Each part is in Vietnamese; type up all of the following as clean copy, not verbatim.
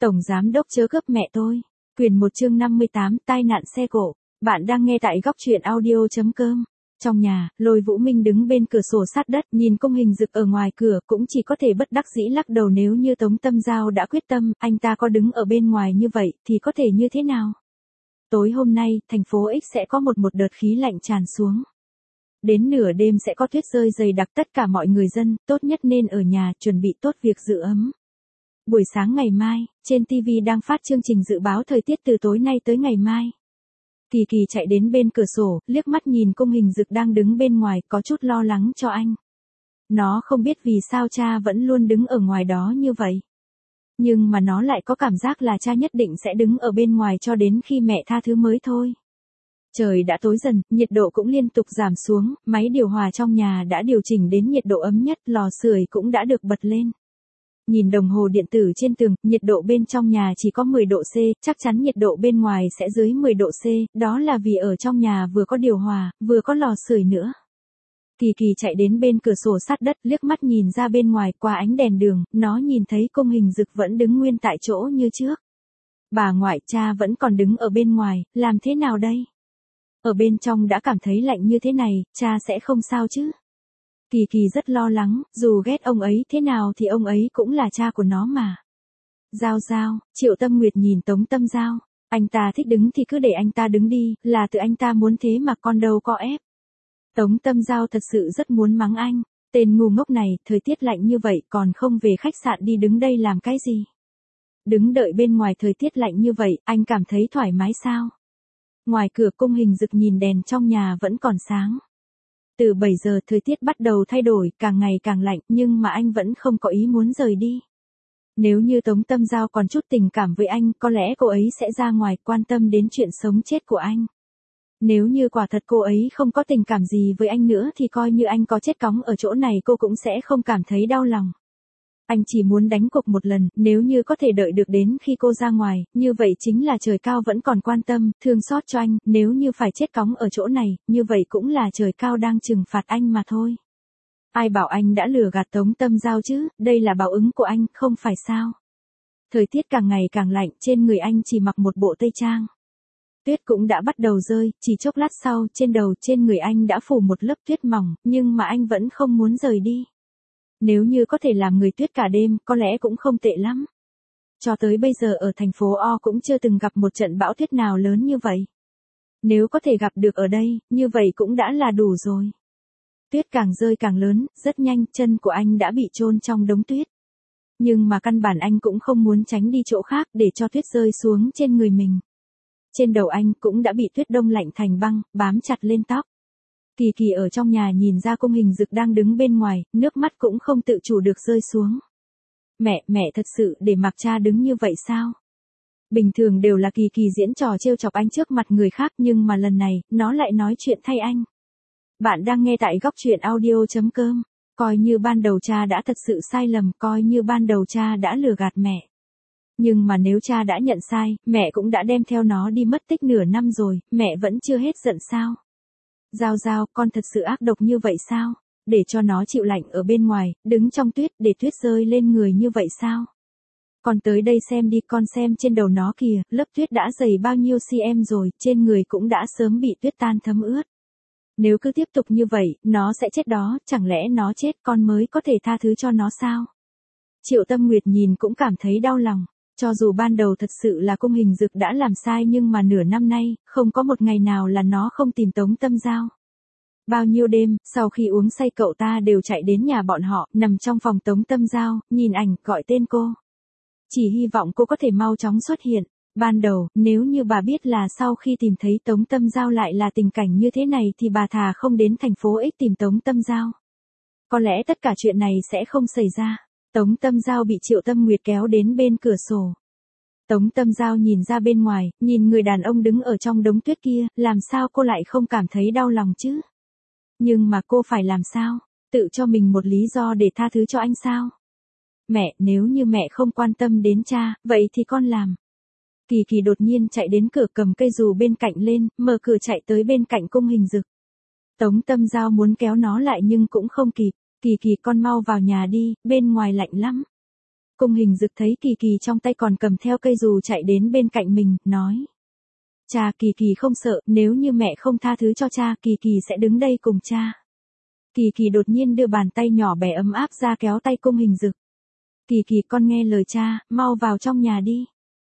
Tổng giám đốc chớ cướp mẹ tôi. Quyền 1 chương 58 tai nạn xe cộ. Bạn đang nghe tại góc truyện audio.com. Trong nhà, Lôi Vũ Minh đứng bên cửa sổ sát đất nhìn cung hình dực ở ngoài cửa cũng chỉ có thể bất đắc dĩ lắc đầu nếu như Tống Tâm Giao đã quyết tâm, anh ta có đứng ở bên ngoài như vậy thì có thể như thế nào? Tối hôm nay, thành phố X sẽ có một đợt khí lạnh tràn xuống. Đến nửa đêm sẽ có tuyết rơi dày đặc, tất cả mọi người dân, tốt nhất nên ở nhà chuẩn bị tốt việc giữ ấm. Buổi sáng ngày mai, trên TV đang phát chương trình dự báo thời tiết từ tối nay tới ngày mai. Kỳ Kỳ chạy đến bên cửa sổ, liếc mắt nhìn cung hình dực đang đứng bên ngoài, có chút lo lắng cho anh. Nó không biết vì sao cha vẫn luôn đứng ở ngoài đó như vậy. Nhưng mà nó lại có cảm giác là cha nhất định sẽ đứng ở bên ngoài cho đến khi mẹ tha thứ mới thôi. Trời đã tối dần, nhiệt độ cũng liên tục giảm xuống, máy điều hòa trong nhà đã điều chỉnh đến nhiệt độ ấm nhất, lò sưởi cũng đã được bật lên. Nhìn đồng hồ điện tử trên tường, nhiệt độ bên trong nhà chỉ có 10 độ C, chắc chắn nhiệt độ bên ngoài sẽ dưới 10 độ C, đó là vì ở trong nhà vừa có điều hòa, vừa có lò sưởi nữa. Kỳ Kỳ chạy đến bên cửa sổ sát đất, liếc mắt nhìn ra bên ngoài qua ánh đèn đường, nó nhìn thấy cung hình dực vẫn đứng nguyên tại chỗ như trước. Bà ngoại, cha vẫn còn đứng ở bên ngoài, làm thế nào đây? Ở bên trong đã cảm thấy lạnh như thế này, cha sẽ không sao chứ? Kỳ Kỳ rất lo lắng, dù ghét ông ấy thế nào thì ông ấy cũng là cha của nó mà. Giao Giao, Triệu Tâm Nguyệt nhìn Tống Tâm Giao, anh ta thích đứng thì cứ để anh ta đứng đi, là tự anh ta muốn thế mà con đâu có ép. Tống Tâm Giao thật sự rất muốn mắng anh, tên ngu ngốc này, thời tiết lạnh như vậy còn không về khách sạn đi đứng đây làm cái gì? Đứng đợi bên ngoài thời tiết lạnh như vậy, anh cảm thấy thoải mái sao? Ngoài cửa cung hình dực nhìn đèn trong nhà vẫn còn sáng. Từ 7 giờ thời tiết bắt đầu thay đổi, càng ngày càng lạnh, nhưng mà anh vẫn không có ý muốn rời đi. Nếu như Tống Tâm Giao còn chút tình cảm với anh, có lẽ cô ấy sẽ ra ngoài quan tâm đến chuyện sống chết của anh. Nếu như quả thật cô ấy không có tình cảm gì với anh nữa thì coi như anh có chết cóng ở chỗ này cô cũng sẽ không cảm thấy đau lòng. Anh chỉ muốn đánh cuộc một lần, nếu như có thể đợi được đến khi cô ra ngoài, như vậy chính là trời cao vẫn còn quan tâm, thương xót cho anh, nếu như phải chết cóng ở chỗ này, như vậy cũng là trời cao đang trừng phạt anh mà thôi. Ai bảo anh đã lừa gạt Tống Tâm Giao chứ, đây là báo ứng của anh, không phải sao? Thời tiết càng ngày càng lạnh, trên người anh chỉ mặc một bộ tây trang. Tuyết cũng đã bắt đầu rơi, chỉ chốc lát sau, trên đầu, trên người anh đã phủ một lớp tuyết mỏng, nhưng mà anh vẫn không muốn rời đi. Nếu như có thể làm người tuyết cả đêm, có lẽ cũng không tệ lắm. Cho tới bây giờ ở thành phố O cũng chưa từng gặp một trận bão tuyết nào lớn như vậy. Nếu có thể gặp được ở đây, như vậy cũng đã là đủ rồi. Tuyết càng rơi càng lớn, rất nhanh, chân của anh đã bị chôn trong đống tuyết. Nhưng mà căn bản anh cũng không muốn tránh đi chỗ khác để cho tuyết rơi xuống trên người mình. Trên đầu anh cũng đã bị tuyết đông lạnh thành băng, bám chặt lên tóc. Kỳ Kỳ ở trong nhà nhìn ra cung hình dực đang đứng bên ngoài, nước mắt cũng không tự chủ được rơi xuống. Mẹ thật sự để mặc cha đứng như vậy sao? Bình thường đều là Kỳ Kỳ diễn trò trêu chọc anh trước mặt người khác nhưng mà lần này, nó lại nói chuyện thay anh. Bạn đang nghe tại góc truyện audio.com. Coi như ban đầu cha đã thật sự sai lầm, coi như ban đầu cha đã lừa gạt mẹ. Nhưng mà nếu cha đã nhận sai, mẹ cũng đã đem theo nó đi mất tích nửa năm rồi, mẹ vẫn chưa hết giận sao? Giao Giao, con thật sự ác độc như vậy sao? Để cho nó chịu lạnh ở bên ngoài, đứng trong tuyết, để tuyết rơi lên người như vậy sao? Con tới đây xem đi, con xem trên đầu nó kìa, lớp tuyết đã dày bao nhiêu cm rồi, trên người cũng đã sớm bị tuyết tan thấm ướt. Nếu cứ tiếp tục như vậy, nó sẽ chết đó, chẳng lẽ nó chết con mới có thể tha thứ cho nó sao? Triệu Tâm Nguyệt nhìn cũng cảm thấy đau lòng. Cho dù ban đầu thật sự là cung hình dực đã làm sai nhưng mà nửa năm nay, không có một ngày nào là nó không tìm Tống Tâm Giao. Bao nhiêu đêm, sau khi uống say cậu ta đều chạy đến nhà bọn họ, nằm trong phòng Tống Tâm Giao, nhìn ảnh, gọi tên cô. Chỉ hy vọng cô có thể mau chóng xuất hiện. Ban đầu, nếu như bà biết là sau khi tìm thấy Tống Tâm Giao lại là tình cảnh như thế này thì bà thà không đến thành phố X tìm Tống Tâm Giao. Có lẽ tất cả chuyện này sẽ không xảy ra. Tống Tâm Giao bị Triệu Tâm Nguyệt kéo đến bên cửa sổ. Tống Tâm Giao nhìn ra bên ngoài, nhìn người đàn ông đứng ở trong đống tuyết kia, làm sao cô lại không cảm thấy đau lòng chứ? Nhưng mà cô phải làm sao? Tự cho mình một lý do để tha thứ cho anh sao? Mẹ, nếu như mẹ không quan tâm đến cha, vậy thì con làm. Kỳ Kỳ đột nhiên chạy đến cửa cầm cây dù bên cạnh lên, mở cửa chạy tới bên cạnh cung hình dực. Tống Tâm Giao muốn kéo nó lại nhưng cũng không kịp. Kỳ Kỳ, con mau vào nhà đi, bên ngoài lạnh lắm. Cung Hình Dực thấy Kỳ Kỳ trong tay còn cầm theo cây dù chạy đến bên cạnh mình, nói. Cha, Kỳ Kỳ không sợ, nếu như mẹ không tha thứ cho cha, Kỳ Kỳ sẽ đứng đây cùng cha. Kỳ Kỳ đột nhiên đưa bàn tay nhỏ bé ấm áp ra kéo tay Cung Hình Dực. Kỳ Kỳ, con nghe lời cha, mau vào trong nhà đi.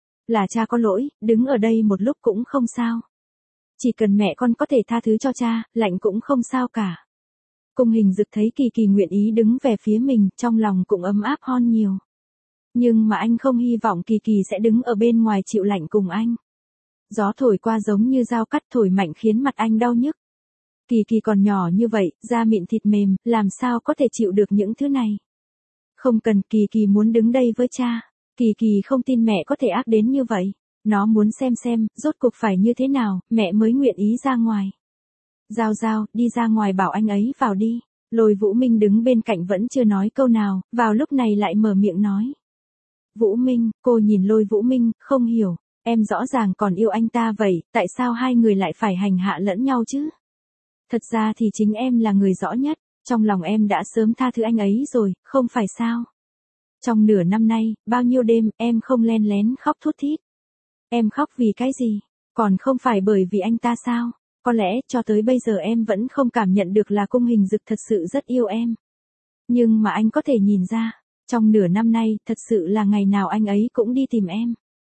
Là cha có lỗi, đứng ở đây một lúc cũng không sao. Chỉ cần mẹ con có thể tha thứ cho cha, lạnh cũng không sao cả. Cung Hình Dực thấy Kỳ Kỳ nguyện ý đứng về phía mình, trong lòng cũng ấm áp hơn nhiều. Nhưng mà anh không hy vọng Kỳ Kỳ sẽ đứng ở bên ngoài chịu lạnh cùng anh. Gió thổi qua giống như dao cắt thổi mạnh khiến mặt anh đau nhức. Kỳ Kỳ còn nhỏ như vậy, da mịn thịt mềm, làm sao có thể chịu được những thứ này. Không cần, Kỳ Kỳ muốn đứng đây với cha. Kỳ Kỳ không tin mẹ có thể ác đến như vậy. Nó muốn xem, rốt cuộc phải như thế nào, mẹ mới nguyện ý ra ngoài. Giao Giao, đi ra ngoài bảo anh ấy vào đi. Lôi Vũ Minh đứng bên cạnh vẫn chưa nói câu nào, vào lúc này lại mở miệng nói. Vũ Minh, cô nhìn Lôi Vũ Minh, không hiểu, em rõ ràng còn yêu anh ta vậy, tại sao hai người lại phải hành hạ lẫn nhau chứ? Thật ra thì chính em là người rõ nhất, trong lòng em đã sớm tha thứ anh ấy rồi, không phải sao? Trong nửa năm nay, bao nhiêu đêm, em không len lén khóc thút thít. Em khóc vì cái gì? Còn không phải bởi vì anh ta sao? Có lẽ, cho tới bây giờ em vẫn không cảm nhận được là Cung Hình Dực thật sự rất yêu em. Nhưng mà anh có thể nhìn ra, trong nửa năm nay, thật sự là ngày nào anh ấy cũng đi tìm em.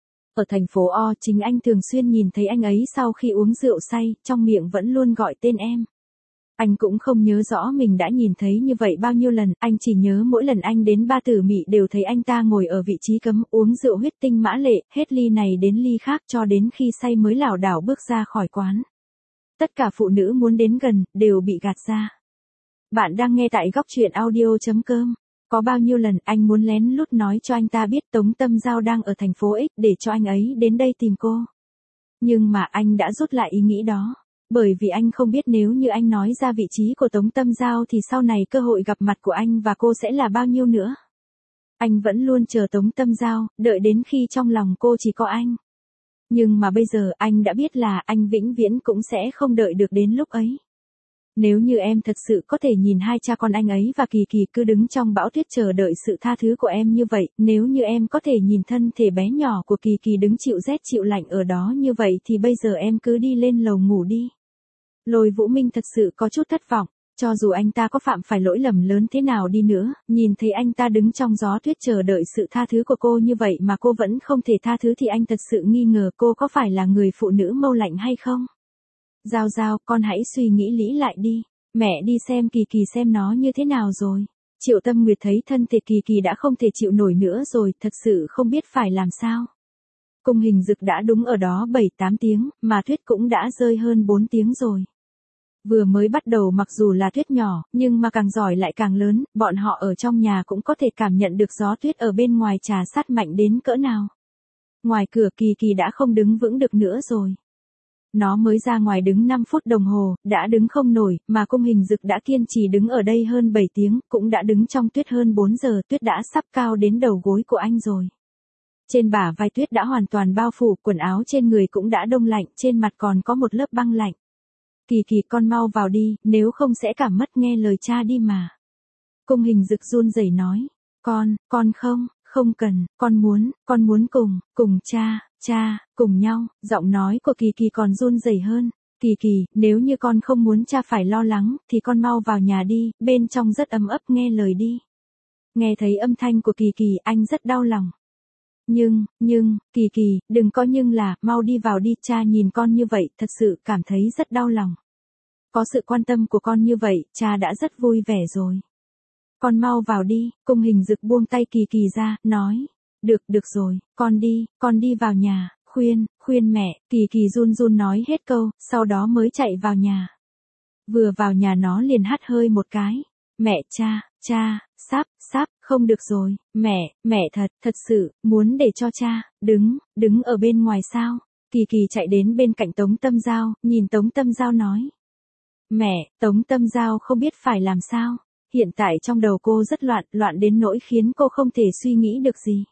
Ở thành phố O, chính anh thường xuyên nhìn thấy anh ấy sau khi uống rượu say, trong miệng vẫn luôn gọi tên em. Anh cũng không nhớ rõ mình đã nhìn thấy như vậy bao nhiêu lần, anh chỉ nhớ mỗi lần anh đến Ba Tử Mị đều thấy anh ta ngồi ở vị trí cấm, uống rượu huyết tinh mã lệ, hết ly này đến ly khác cho đến khi say mới lảo đảo bước ra khỏi quán. Tất cả phụ nữ muốn đến gần, đều bị gạt ra. Bạn đang nghe tại góc truyện audio.com. Có bao nhiêu lần anh muốn lén lút nói cho anh ta biết Tống Tâm Giao đang ở thành phố X để cho anh ấy đến đây tìm cô. Nhưng mà anh đã rút lại ý nghĩ đó. Bởi vì anh không biết nếu như anh nói ra vị trí của Tống Tâm Giao thì sau này cơ hội gặp mặt của anh và cô sẽ là bao nhiêu nữa. Anh vẫn luôn chờ Tống Tâm Giao, đợi đến khi trong lòng cô chỉ có anh. Nhưng mà bây giờ anh đã biết là anh vĩnh viễn cũng sẽ không đợi được đến lúc ấy. Nếu như em thật sự có thể nhìn hai cha con anh ấy và Kỳ Kỳ cứ đứng trong bão tuyết chờ đợi sự tha thứ của em như vậy, nếu như em có thể nhìn thân thể bé nhỏ của Kỳ Kỳ đứng chịu rét chịu lạnh ở đó như vậy thì bây giờ em cứ đi lên lầu ngủ đi. Lôi Vũ Minh thật sự có chút thất vọng, cho dù anh ta có phạm phải lỗi lầm lớn thế nào đi nữa, nhìn thấy anh ta đứng trong gió tuyết chờ đợi sự tha thứ của cô như vậy mà cô vẫn không thể tha thứ thì anh thật sự nghi ngờ cô có phải là người phụ nữ mâu lạnh hay không. Giao Giao, con hãy suy nghĩ lý lại đi, mẹ đi xem Kỳ Kỳ xem nó như thế nào rồi. Triệu Tâm Nguyệt thấy thân thể Kỳ Kỳ đã không thể chịu nổi nữa rồi, thật sự không biết phải làm sao. Cung Hình Dực đã đúng ở đó 7-8 tiếng, mà tuyết cũng đã rơi hơn 4 tiếng rồi. Vừa mới bắt đầu mặc dù là tuyết nhỏ, nhưng mà càng giỏi lại càng lớn, bọn họ ở trong nhà cũng có thể cảm nhận được gió tuyết ở bên ngoài trà sát mạnh đến cỡ nào. Ngoài cửa Kỳ Kỳ đã không đứng vững được nữa rồi. Nó mới ra ngoài đứng 5 phút đồng hồ, đã đứng không nổi, mà Cung Hình Dực đã kiên trì đứng ở đây hơn 7 tiếng, cũng đã đứng trong tuyết hơn 4 giờ, tuyết đã sắp cao đến đầu gối của anh rồi. Trên bả vai tuyết đã hoàn toàn bao phủ, quần áo trên người cũng đã đông lạnh, trên mặt còn có một lớp băng lạnh. Kỳ Kỳ, con mau vào đi, nếu không sẽ cảm mất, nghe lời cha đi mà. Cung Hình Dực run rẩy nói, con không cần, con muốn cùng cha, cùng nhau, giọng nói của Kỳ Kỳ còn run rẩy hơn. Kỳ Kỳ, nếu như con không muốn cha phải lo lắng, thì con mau vào nhà đi, bên trong rất ấm ấp, nghe lời đi. Nghe thấy âm thanh của Kỳ Kỳ, anh rất đau lòng. Nhưng, Kỳ Kỳ, đừng có nhưng là, mau đi vào đi, cha nhìn con như vậy, thật sự cảm thấy rất đau lòng. Có sự quan tâm của con như vậy, cha đã rất vui vẻ rồi. Con mau vào đi, Cung Hình Dực buông tay Kỳ Kỳ ra, nói. Được rồi, con đi vào nhà, khuyên mẹ, Kỳ Kỳ run nói hết câu, sau đó mới chạy vào nhà. Vừa vào nhà nó liền hắt hơi một cái. Mẹ, cha, sắp, không được rồi, mẹ thật sự, muốn để cho cha, đứng ở bên ngoài sao? Kỳ Kỳ chạy đến bên cạnh Tống Tâm Giao, nhìn Tống Tâm Giao nói. Mẹ, Tống Tâm Giao không biết phải làm sao, hiện tại trong đầu cô rất loạn đến nỗi khiến cô không thể suy nghĩ được gì.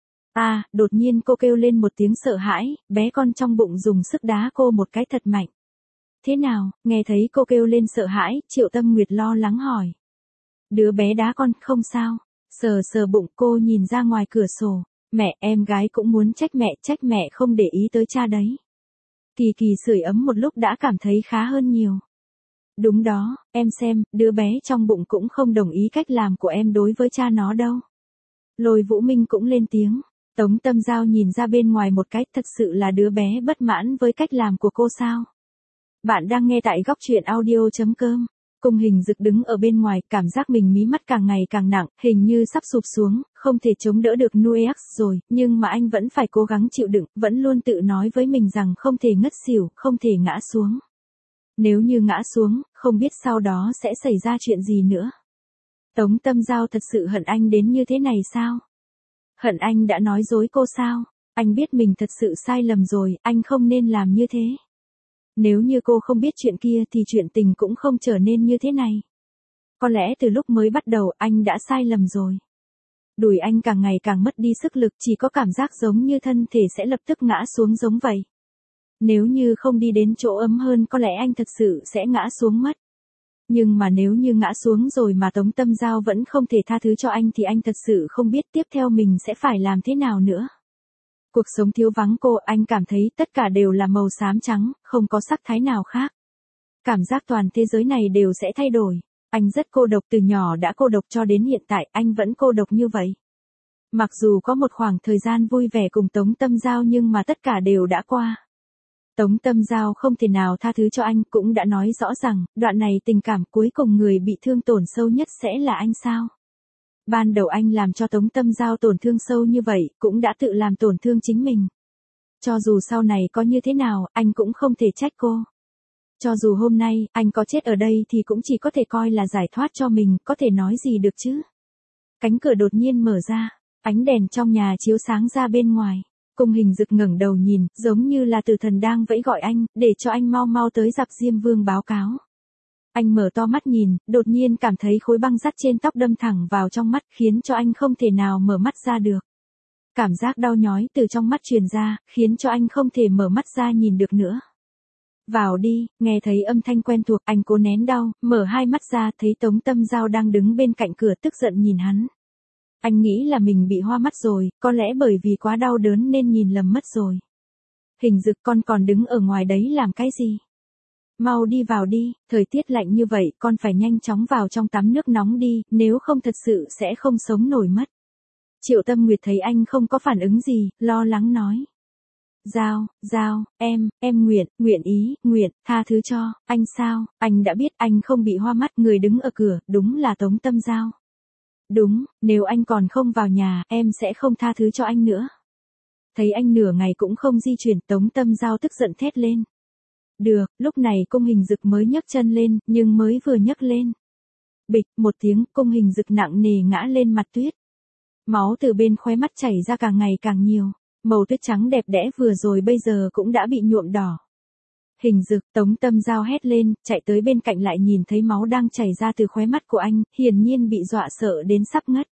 Đột nhiên cô kêu lên một tiếng sợ hãi, bé con trong bụng dùng sức đá cô một cái thật mạnh. Thế nào, nghe thấy cô kêu lên sợ hãi, Triệu Tâm Nguyệt lo lắng hỏi. Đứa bé đá con, không sao. Sờ sờ bụng cô nhìn ra ngoài cửa sổ. Mẹ, em gái cũng muốn trách mẹ không để ý tới cha đấy. Kỳ Kỳ sưởi ấm một lúc đã cảm thấy khá hơn nhiều. Đúng đó, em xem, đứa bé trong bụng cũng không đồng ý cách làm của em đối với cha nó đâu. Lôi Vũ Minh cũng lên tiếng. Tống Tâm Giao nhìn ra bên ngoài một cái, thật sự là đứa bé bất mãn với cách làm của cô sao? Bạn đang nghe tại góc truyện audio.com. Cung Hình Dực đứng ở bên ngoài, cảm giác mình mí mắt càng ngày càng nặng, hình như sắp sụp xuống, không thể chống đỡ được Nuex rồi, nhưng mà anh vẫn phải cố gắng chịu đựng, vẫn luôn tự nói với mình rằng không thể ngất xỉu, không thể ngã xuống. Nếu như ngã xuống, không biết sau đó sẽ xảy ra chuyện gì nữa. Tống Tâm Giao thật sự hận anh đến như thế này sao? Hận anh đã nói dối cô sao? Anh biết mình thật sự sai lầm rồi, anh không nên làm như thế. Nếu như cô không biết chuyện kia thì chuyện tình cũng không trở nên như thế này. Có lẽ từ lúc mới bắt đầu anh đã sai lầm rồi. Đùi anh càng ngày càng mất đi sức lực, chỉ có cảm giác giống như thân thể sẽ lập tức ngã xuống giống vậy. Nếu như không đi đến chỗ ấm hơn có lẽ anh thật sự sẽ ngã xuống mất. Nhưng mà nếu như ngã xuống rồi mà Tống Tâm Giao vẫn không thể tha thứ cho anh thì anh thật sự không biết tiếp theo mình sẽ phải làm thế nào nữa. Cuộc sống thiếu vắng cô, anh cảm thấy tất cả đều là màu xám trắng, không có sắc thái nào khác. Cảm giác toàn thế giới này đều sẽ thay đổi. Anh rất cô độc, từ nhỏ đã cô độc cho đến hiện tại anh vẫn cô độc như vậy. Mặc dù có một khoảng thời gian vui vẻ cùng Tống Tâm Giao nhưng mà tất cả đều đã qua. Tống Tâm Giao không thể nào tha thứ cho anh, cũng đã nói rõ rằng, đoạn này tình cảm cuối cùng người bị thương tổn sâu nhất sẽ là anh sao. Ban đầu anh làm cho Tống Tâm Giao tổn thương sâu như vậy, cũng đã tự làm tổn thương chính mình. Cho dù sau này có như thế nào, anh cũng không thể trách cô. Cho dù hôm nay, anh có chết ở đây thì cũng chỉ có thể coi là giải thoát cho mình, có thể nói gì được chứ. Cánh cửa đột nhiên mở ra, ánh đèn trong nhà chiếu sáng ra bên ngoài. Cung Hình Dực ngẩng đầu nhìn, giống như là tử thần đang vẫy gọi anh, để cho anh mau mau tới gặp Diêm Vương báo cáo. Anh mở to mắt nhìn, đột nhiên cảm thấy khối băng dắt trên tóc đâm thẳng vào trong mắt, khiến cho anh không thể nào mở mắt ra được. Cảm giác đau nhói từ trong mắt truyền ra, khiến cho anh không thể mở mắt ra nhìn được nữa. Vào đi, nghe thấy âm thanh quen thuộc, anh cố nén đau, mở hai mắt ra, thấy Tống Tâm Giao đang đứng bên cạnh cửa tức giận nhìn hắn. Anh nghĩ là mình bị hoa mắt rồi, có lẽ bởi vì quá đau đớn nên nhìn lầm mất rồi. Hình Dực, con còn đứng ở ngoài đấy làm cái gì? Mau đi vào đi, thời tiết lạnh như vậy, con phải nhanh chóng vào trong tắm nước nóng đi, nếu không thật sự sẽ không sống nổi mất. Triệu Tâm Nguyệt thấy anh không có phản ứng gì, lo lắng nói. Giao, em nguyện, tha thứ cho, anh sao, anh đã biết anh không bị hoa mắt, người đứng ở cửa, đúng là Tống Tâm Giao. Đúng, nếu anh còn không vào nhà, em sẽ không tha thứ cho anh nữa. Thấy anh nửa ngày cũng không di chuyển, Tống Tâm Giao tức giận thét lên. Được, lúc này Cung Hình Dực mới nhấc chân lên, nhưng mới vừa nhấc lên. Bịch, một tiếng, Cung Hình Dực nặng nề ngã lên mặt tuyết. Máu từ bên khóe mắt chảy ra càng ngày càng nhiều, màu tuyết trắng đẹp đẽ vừa rồi bây giờ cũng đã bị nhuộm đỏ. Hình Dực, Tống Tâm Giao hét lên, chạy tới bên cạnh lại nhìn thấy máu đang chảy ra từ khóe mắt của anh, hiển nhiên bị dọa sợ đến sắp ngất.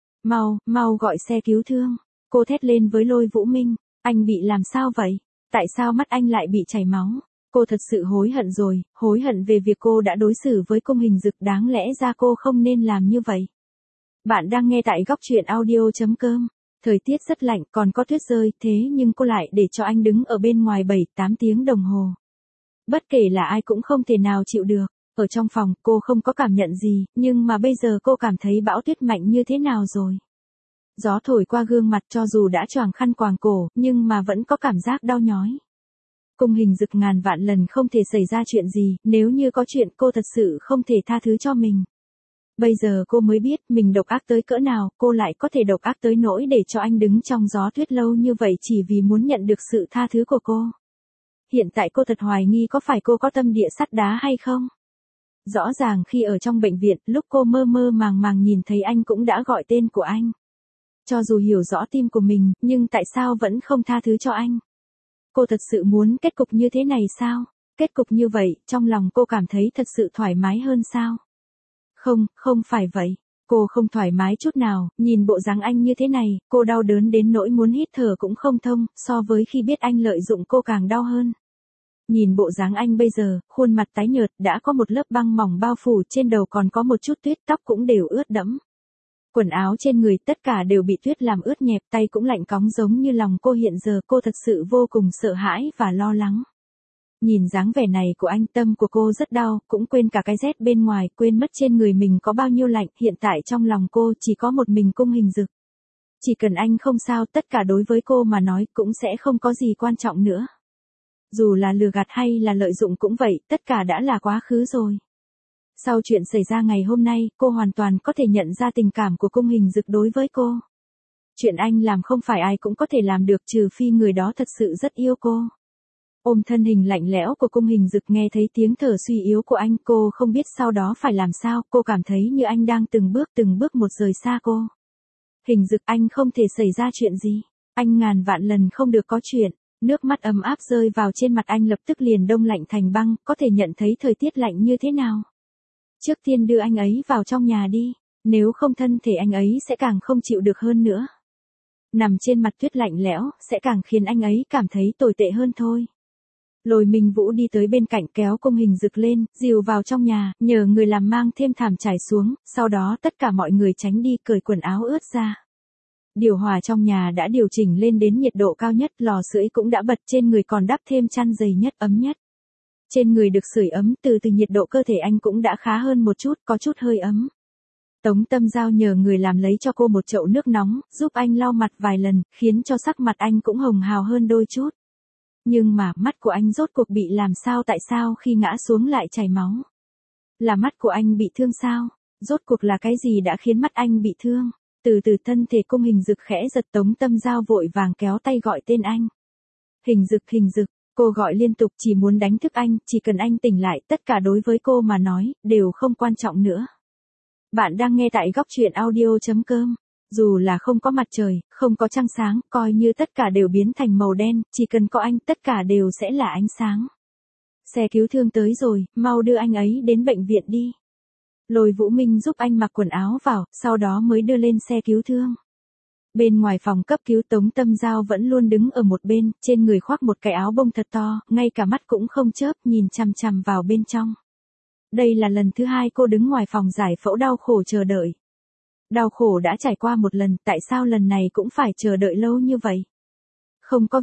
Mau gọi xe cứu thương. Cô thét lên với Lôi Vũ Minh, anh bị làm sao vậy? Tại sao mắt anh lại bị chảy máu? Cô thật sự hối hận rồi, hối hận về việc cô đã đối xử với Cung Hình Dực, đáng lẽ ra cô không nên làm như vậy. Bạn đang nghe tại góc truyện audio.com. Thời tiết rất lạnh, còn có tuyết rơi, thế nhưng cô lại để cho anh đứng ở bên ngoài 7-8 tiếng đồng hồ. Bất kể là ai cũng không thể nào chịu được. Ở trong phòng, cô không có cảm nhận gì, nhưng mà bây giờ cô cảm thấy bão tuyết mạnh như thế nào rồi. Gió thổi qua gương mặt, cho dù đã choàng khăn quàng cổ, nhưng mà vẫn có cảm giác đau nhói. Cung Hình Dực ngàn vạn lần không thể xảy ra chuyện gì, nếu như có chuyện cô thật sự không thể tha thứ cho mình. Bây giờ cô mới biết mình độc ác tới cỡ nào, cô lại có thể độc ác tới nỗi để cho anh đứng trong gió tuyết lâu như vậy chỉ vì muốn nhận được sự tha thứ của cô. Hiện tại cô thật hoài nghi có phải cô có tâm địa sắt đá hay không? Rõ ràng khi ở trong bệnh viện, lúc cô mơ mơ màng màng nhìn thấy anh cũng đã gọi tên của anh. Cho dù hiểu rõ tim của mình, nhưng tại sao vẫn không tha thứ cho anh? Cô thật sự muốn kết cục như thế này sao? Kết cục như vậy, trong lòng cô cảm thấy thật sự thoải mái hơn sao? Không phải vậy. Cô không thoải mái chút nào, nhìn bộ dáng anh như thế này, cô đau đớn đến nỗi muốn hít thở cũng không thông, so với khi biết anh lợi dụng cô càng đau hơn. Nhìn bộ dáng anh bây giờ, khuôn mặt tái nhợt, đã có một lớp băng mỏng bao phủ, trên đầu còn có một chút tuyết, tóc cũng đều ướt đẫm. Quần áo trên người tất cả đều bị tuyết làm ướt nhẹp, tay cũng lạnh cóng giống như lòng cô hiện giờ, cô thật sự vô cùng sợ hãi và lo lắng. Nhìn dáng vẻ này của anh, tâm của cô rất đau, cũng quên cả cái rét bên ngoài, quên mất trên người mình có bao nhiêu lạnh, hiện tại trong lòng cô chỉ có một mình Cung Hình Dực. Chỉ cần anh không sao, tất cả đối với cô mà nói cũng sẽ không có gì quan trọng nữa. Dù là lừa gạt hay là lợi dụng cũng vậy, tất cả đã là quá khứ rồi. Sau chuyện xảy ra ngày hôm nay, cô hoàn toàn có thể nhận ra tình cảm của Cung Hình Dực đối với cô. Chuyện anh làm không phải ai cũng có thể làm được trừ phi người đó thật sự rất yêu cô. Ôm thân hình lạnh lẽo của Cung Hình Dực, nghe thấy tiếng thở suy yếu của anh, cô không biết sau đó phải làm sao, cô cảm thấy như anh đang từng bước một rời xa cô. Hình Dực, anh không thể xảy ra chuyện gì. Anh ngàn vạn lần không được có chuyện. Nước mắt ấm áp rơi vào trên mặt anh, lập tức liền đông lạnh thành băng, có thể nhận thấy thời tiết lạnh như thế nào. Trước tiên đưa anh ấy vào trong nhà đi, nếu không thân thể anh ấy sẽ càng không chịu được hơn nữa. Nằm trên mặt tuyết lạnh lẽo, sẽ càng khiến anh ấy cảm thấy tồi tệ hơn thôi. Lôi Minh Vũ đi tới bên cạnh kéo Cung Hình Dực lên, dìu vào trong nhà, nhờ người làm mang thêm thảm trải xuống, sau đó tất cả mọi người tránh đi, cởi quần áo ướt ra. Điều hòa trong nhà đã điều chỉnh lên đến nhiệt độ cao nhất, lò sưởi cũng đã bật, trên người còn đắp thêm chăn dày nhất, ấm nhất. Trên người được sưởi ấm, từ nhiệt độ cơ thể anh cũng đã khá hơn một chút, có chút hơi ấm. Tống Tâm Giao nhờ người làm lấy cho cô một chậu nước nóng, giúp anh lau mặt vài lần, khiến cho sắc mặt anh cũng hồng hào hơn đôi chút. Nhưng mà, mắt của anh rốt cuộc bị làm sao, tại sao khi ngã xuống lại chảy máu? Là mắt của anh bị thương sao? Rốt cuộc là cái gì đã khiến mắt anh bị thương? Từ thân thể Cung Hình Dực khẽ giật, Tống Tâm Giao vội vàng kéo tay gọi tên anh. Hình Dực, cô gọi liên tục chỉ muốn đánh thức anh, chỉ cần anh tỉnh lại, tất cả đối với cô mà nói, đều không quan trọng nữa. Bạn đang nghe tại góc truyện audio.com. Dù là không có mặt trời, không có trăng sáng, coi như tất cả đều biến thành màu đen, chỉ cần có anh, tất cả đều sẽ là ánh sáng. Xe cứu thương tới rồi, mau đưa anh ấy đến bệnh viện đi. Lôi Vũ Minh giúp anh mặc quần áo vào, sau đó mới đưa lên xe cứu thương. Bên ngoài phòng cấp cứu, Tống Tâm Giao vẫn luôn đứng ở một bên, trên người khoác một cái áo bông thật to, ngay cả mắt cũng không chớp, nhìn chằm chằm vào bên trong. Đây là lần thứ hai cô đứng ngoài phòng giải phẫu đau khổ chờ đợi. Đau khổ đã trải qua một lần, tại sao lần này cũng phải chờ đợi lâu như vậy? Không có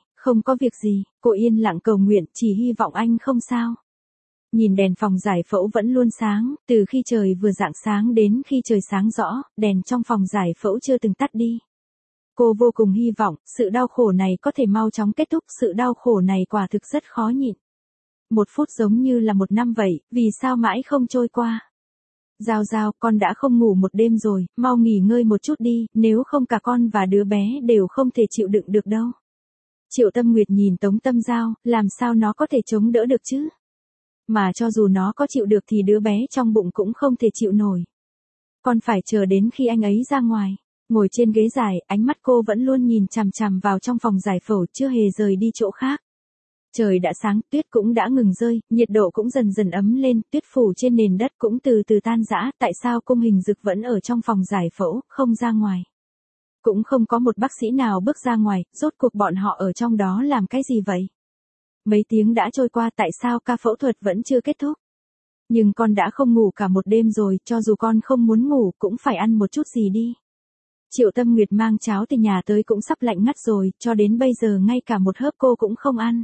việc gì, cô yên lặng cầu nguyện, chỉ hy vọng anh không sao. Nhìn đèn phòng giải phẫu vẫn luôn sáng, từ khi trời vừa rạng sáng đến khi trời sáng rõ, đèn trong phòng giải phẫu chưa từng tắt đi. Cô vô cùng hy vọng, sự đau khổ này có thể mau chóng kết thúc, sự đau khổ này quả thực rất khó nhịn. 1 phút giống như là 1 năm vậy, vì sao mãi không trôi qua? Giao, con đã không ngủ một đêm rồi, mau nghỉ ngơi một chút đi, nếu không cả con và đứa bé đều không thể chịu đựng được đâu. Triệu Tâm Nguyệt nhìn Tống Tâm Giao, làm sao nó có thể chống đỡ được chứ? Mà cho dù nó có chịu được thì đứa bé trong bụng cũng không thể chịu nổi. Con phải chờ đến khi anh ấy ra ngoài. Ngồi trên ghế dài, ánh mắt cô vẫn luôn nhìn chằm chằm vào trong phòng giải phẫu, chưa hề rời đi chỗ khác. Trời đã sáng, tuyết cũng đã ngừng rơi, nhiệt độ cũng dần dần ấm lên, tuyết phủ trên nền đất cũng từ tan rã, tại sao Cung Hình Dực vẫn ở trong phòng giải phẫu, không ra ngoài? Cũng không có một bác sĩ nào bước ra ngoài, rốt cuộc bọn họ ở trong đó làm cái gì vậy? Mấy tiếng đã trôi qua, tại sao ca phẫu thuật vẫn chưa kết thúc? Nhưng con đã không ngủ cả một đêm rồi, cho dù con không muốn ngủ, cũng phải ăn một chút gì đi. Triệu Tâm Nguyệt mang cháo từ nhà tới cũng sắp lạnh ngắt rồi, cho đến bây giờ ngay cả một hớp cô cũng không ăn.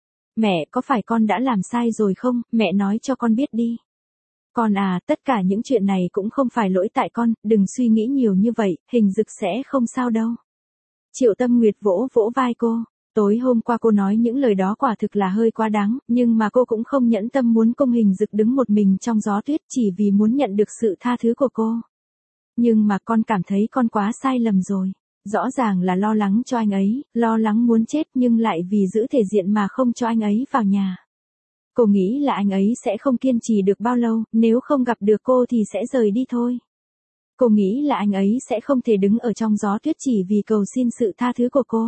Mẹ, có phải con đã làm sai rồi không, mẹ nói cho con biết đi. Con à, tất cả những chuyện này cũng không phải lỗi tại con, đừng suy nghĩ nhiều như vậy, Hình Dực sẽ không sao đâu. Triệu Tâm Nguyệt vỗ vai cô. Tối hôm qua cô nói những lời đó quả thực là hơi quá đáng, nhưng mà cô cũng không nhẫn tâm muốn Cung Hình Dực đứng một mình trong gió tuyết chỉ vì muốn nhận được sự tha thứ của cô. Nhưng mà con cảm thấy con quá sai lầm rồi. Rõ ràng là lo lắng cho anh ấy, lo lắng muốn chết nhưng lại vì giữ thể diện mà không cho anh ấy vào nhà. Cô nghĩ là anh ấy sẽ không kiên trì được bao lâu, nếu không gặp được cô thì sẽ rời đi thôi. Cô nghĩ là anh ấy sẽ không thể đứng ở trong gió tuyết chỉ vì cầu xin sự tha thứ của cô.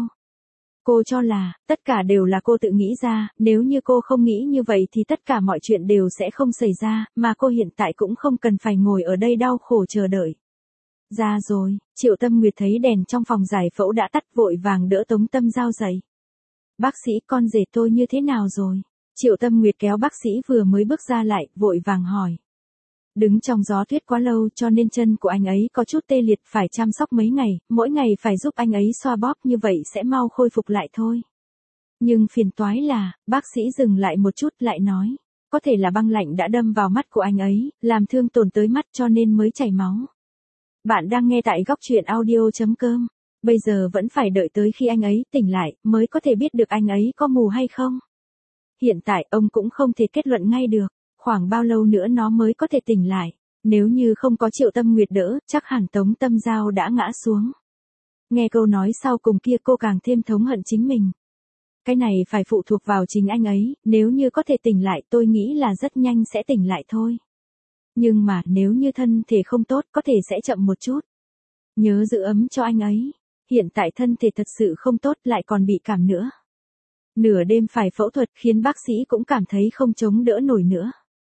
Cô cho là, tất cả đều là cô tự nghĩ ra, nếu như cô không nghĩ như vậy thì tất cả mọi chuyện đều sẽ không xảy ra, mà cô hiện tại cũng không cần phải ngồi ở đây đau khổ chờ đợi. Ra rồi, Triệu Tâm Nguyệt thấy đèn trong phòng giải phẫu đã tắt, vội vàng đỡ Tống Tâm Giao dậy. Bác sĩ, con rể tôi như thế nào rồi? Triệu Tâm Nguyệt kéo bác sĩ vừa mới bước ra lại, vội vàng hỏi. Đứng trong gió tuyết quá lâu cho nên chân của anh ấy có chút tê liệt, phải chăm sóc mấy ngày, mỗi ngày phải giúp anh ấy xoa bóp, như vậy sẽ mau khôi phục lại thôi. Nhưng phiền toái là, bác sĩ dừng lại một chút lại nói, có thể là băng lạnh đã đâm vào mắt của anh ấy, làm thương tổn tới mắt cho nên mới chảy máu. Bạn đang nghe tại góc truyện audio.com. Bây giờ vẫn phải đợi tới khi anh ấy tỉnh lại, mới có thể biết được anh ấy có mù hay không. Hiện tại ông cũng không thể kết luận ngay được, khoảng bao lâu nữa nó mới có thể tỉnh lại. Nếu như không có Triệu Tâm Nguyệt đỡ, chắc hẳn Tống Tâm Giao đã ngã xuống. Nghe câu nói sau cùng kia cô càng thêm thống hận chính mình. Cái này phải phụ thuộc vào chính anh ấy, nếu như có thể tỉnh lại tôi nghĩ là rất nhanh sẽ tỉnh lại thôi. Nhưng mà nếu như thân thể không tốt có thể sẽ chậm một chút. Nhớ giữ ấm cho anh ấy. Hiện tại thân thể thật sự không tốt lại còn bị cảm nữa. Nửa đêm phải phẫu thuật khiến bác sĩ cũng cảm thấy không chống đỡ nổi nữa.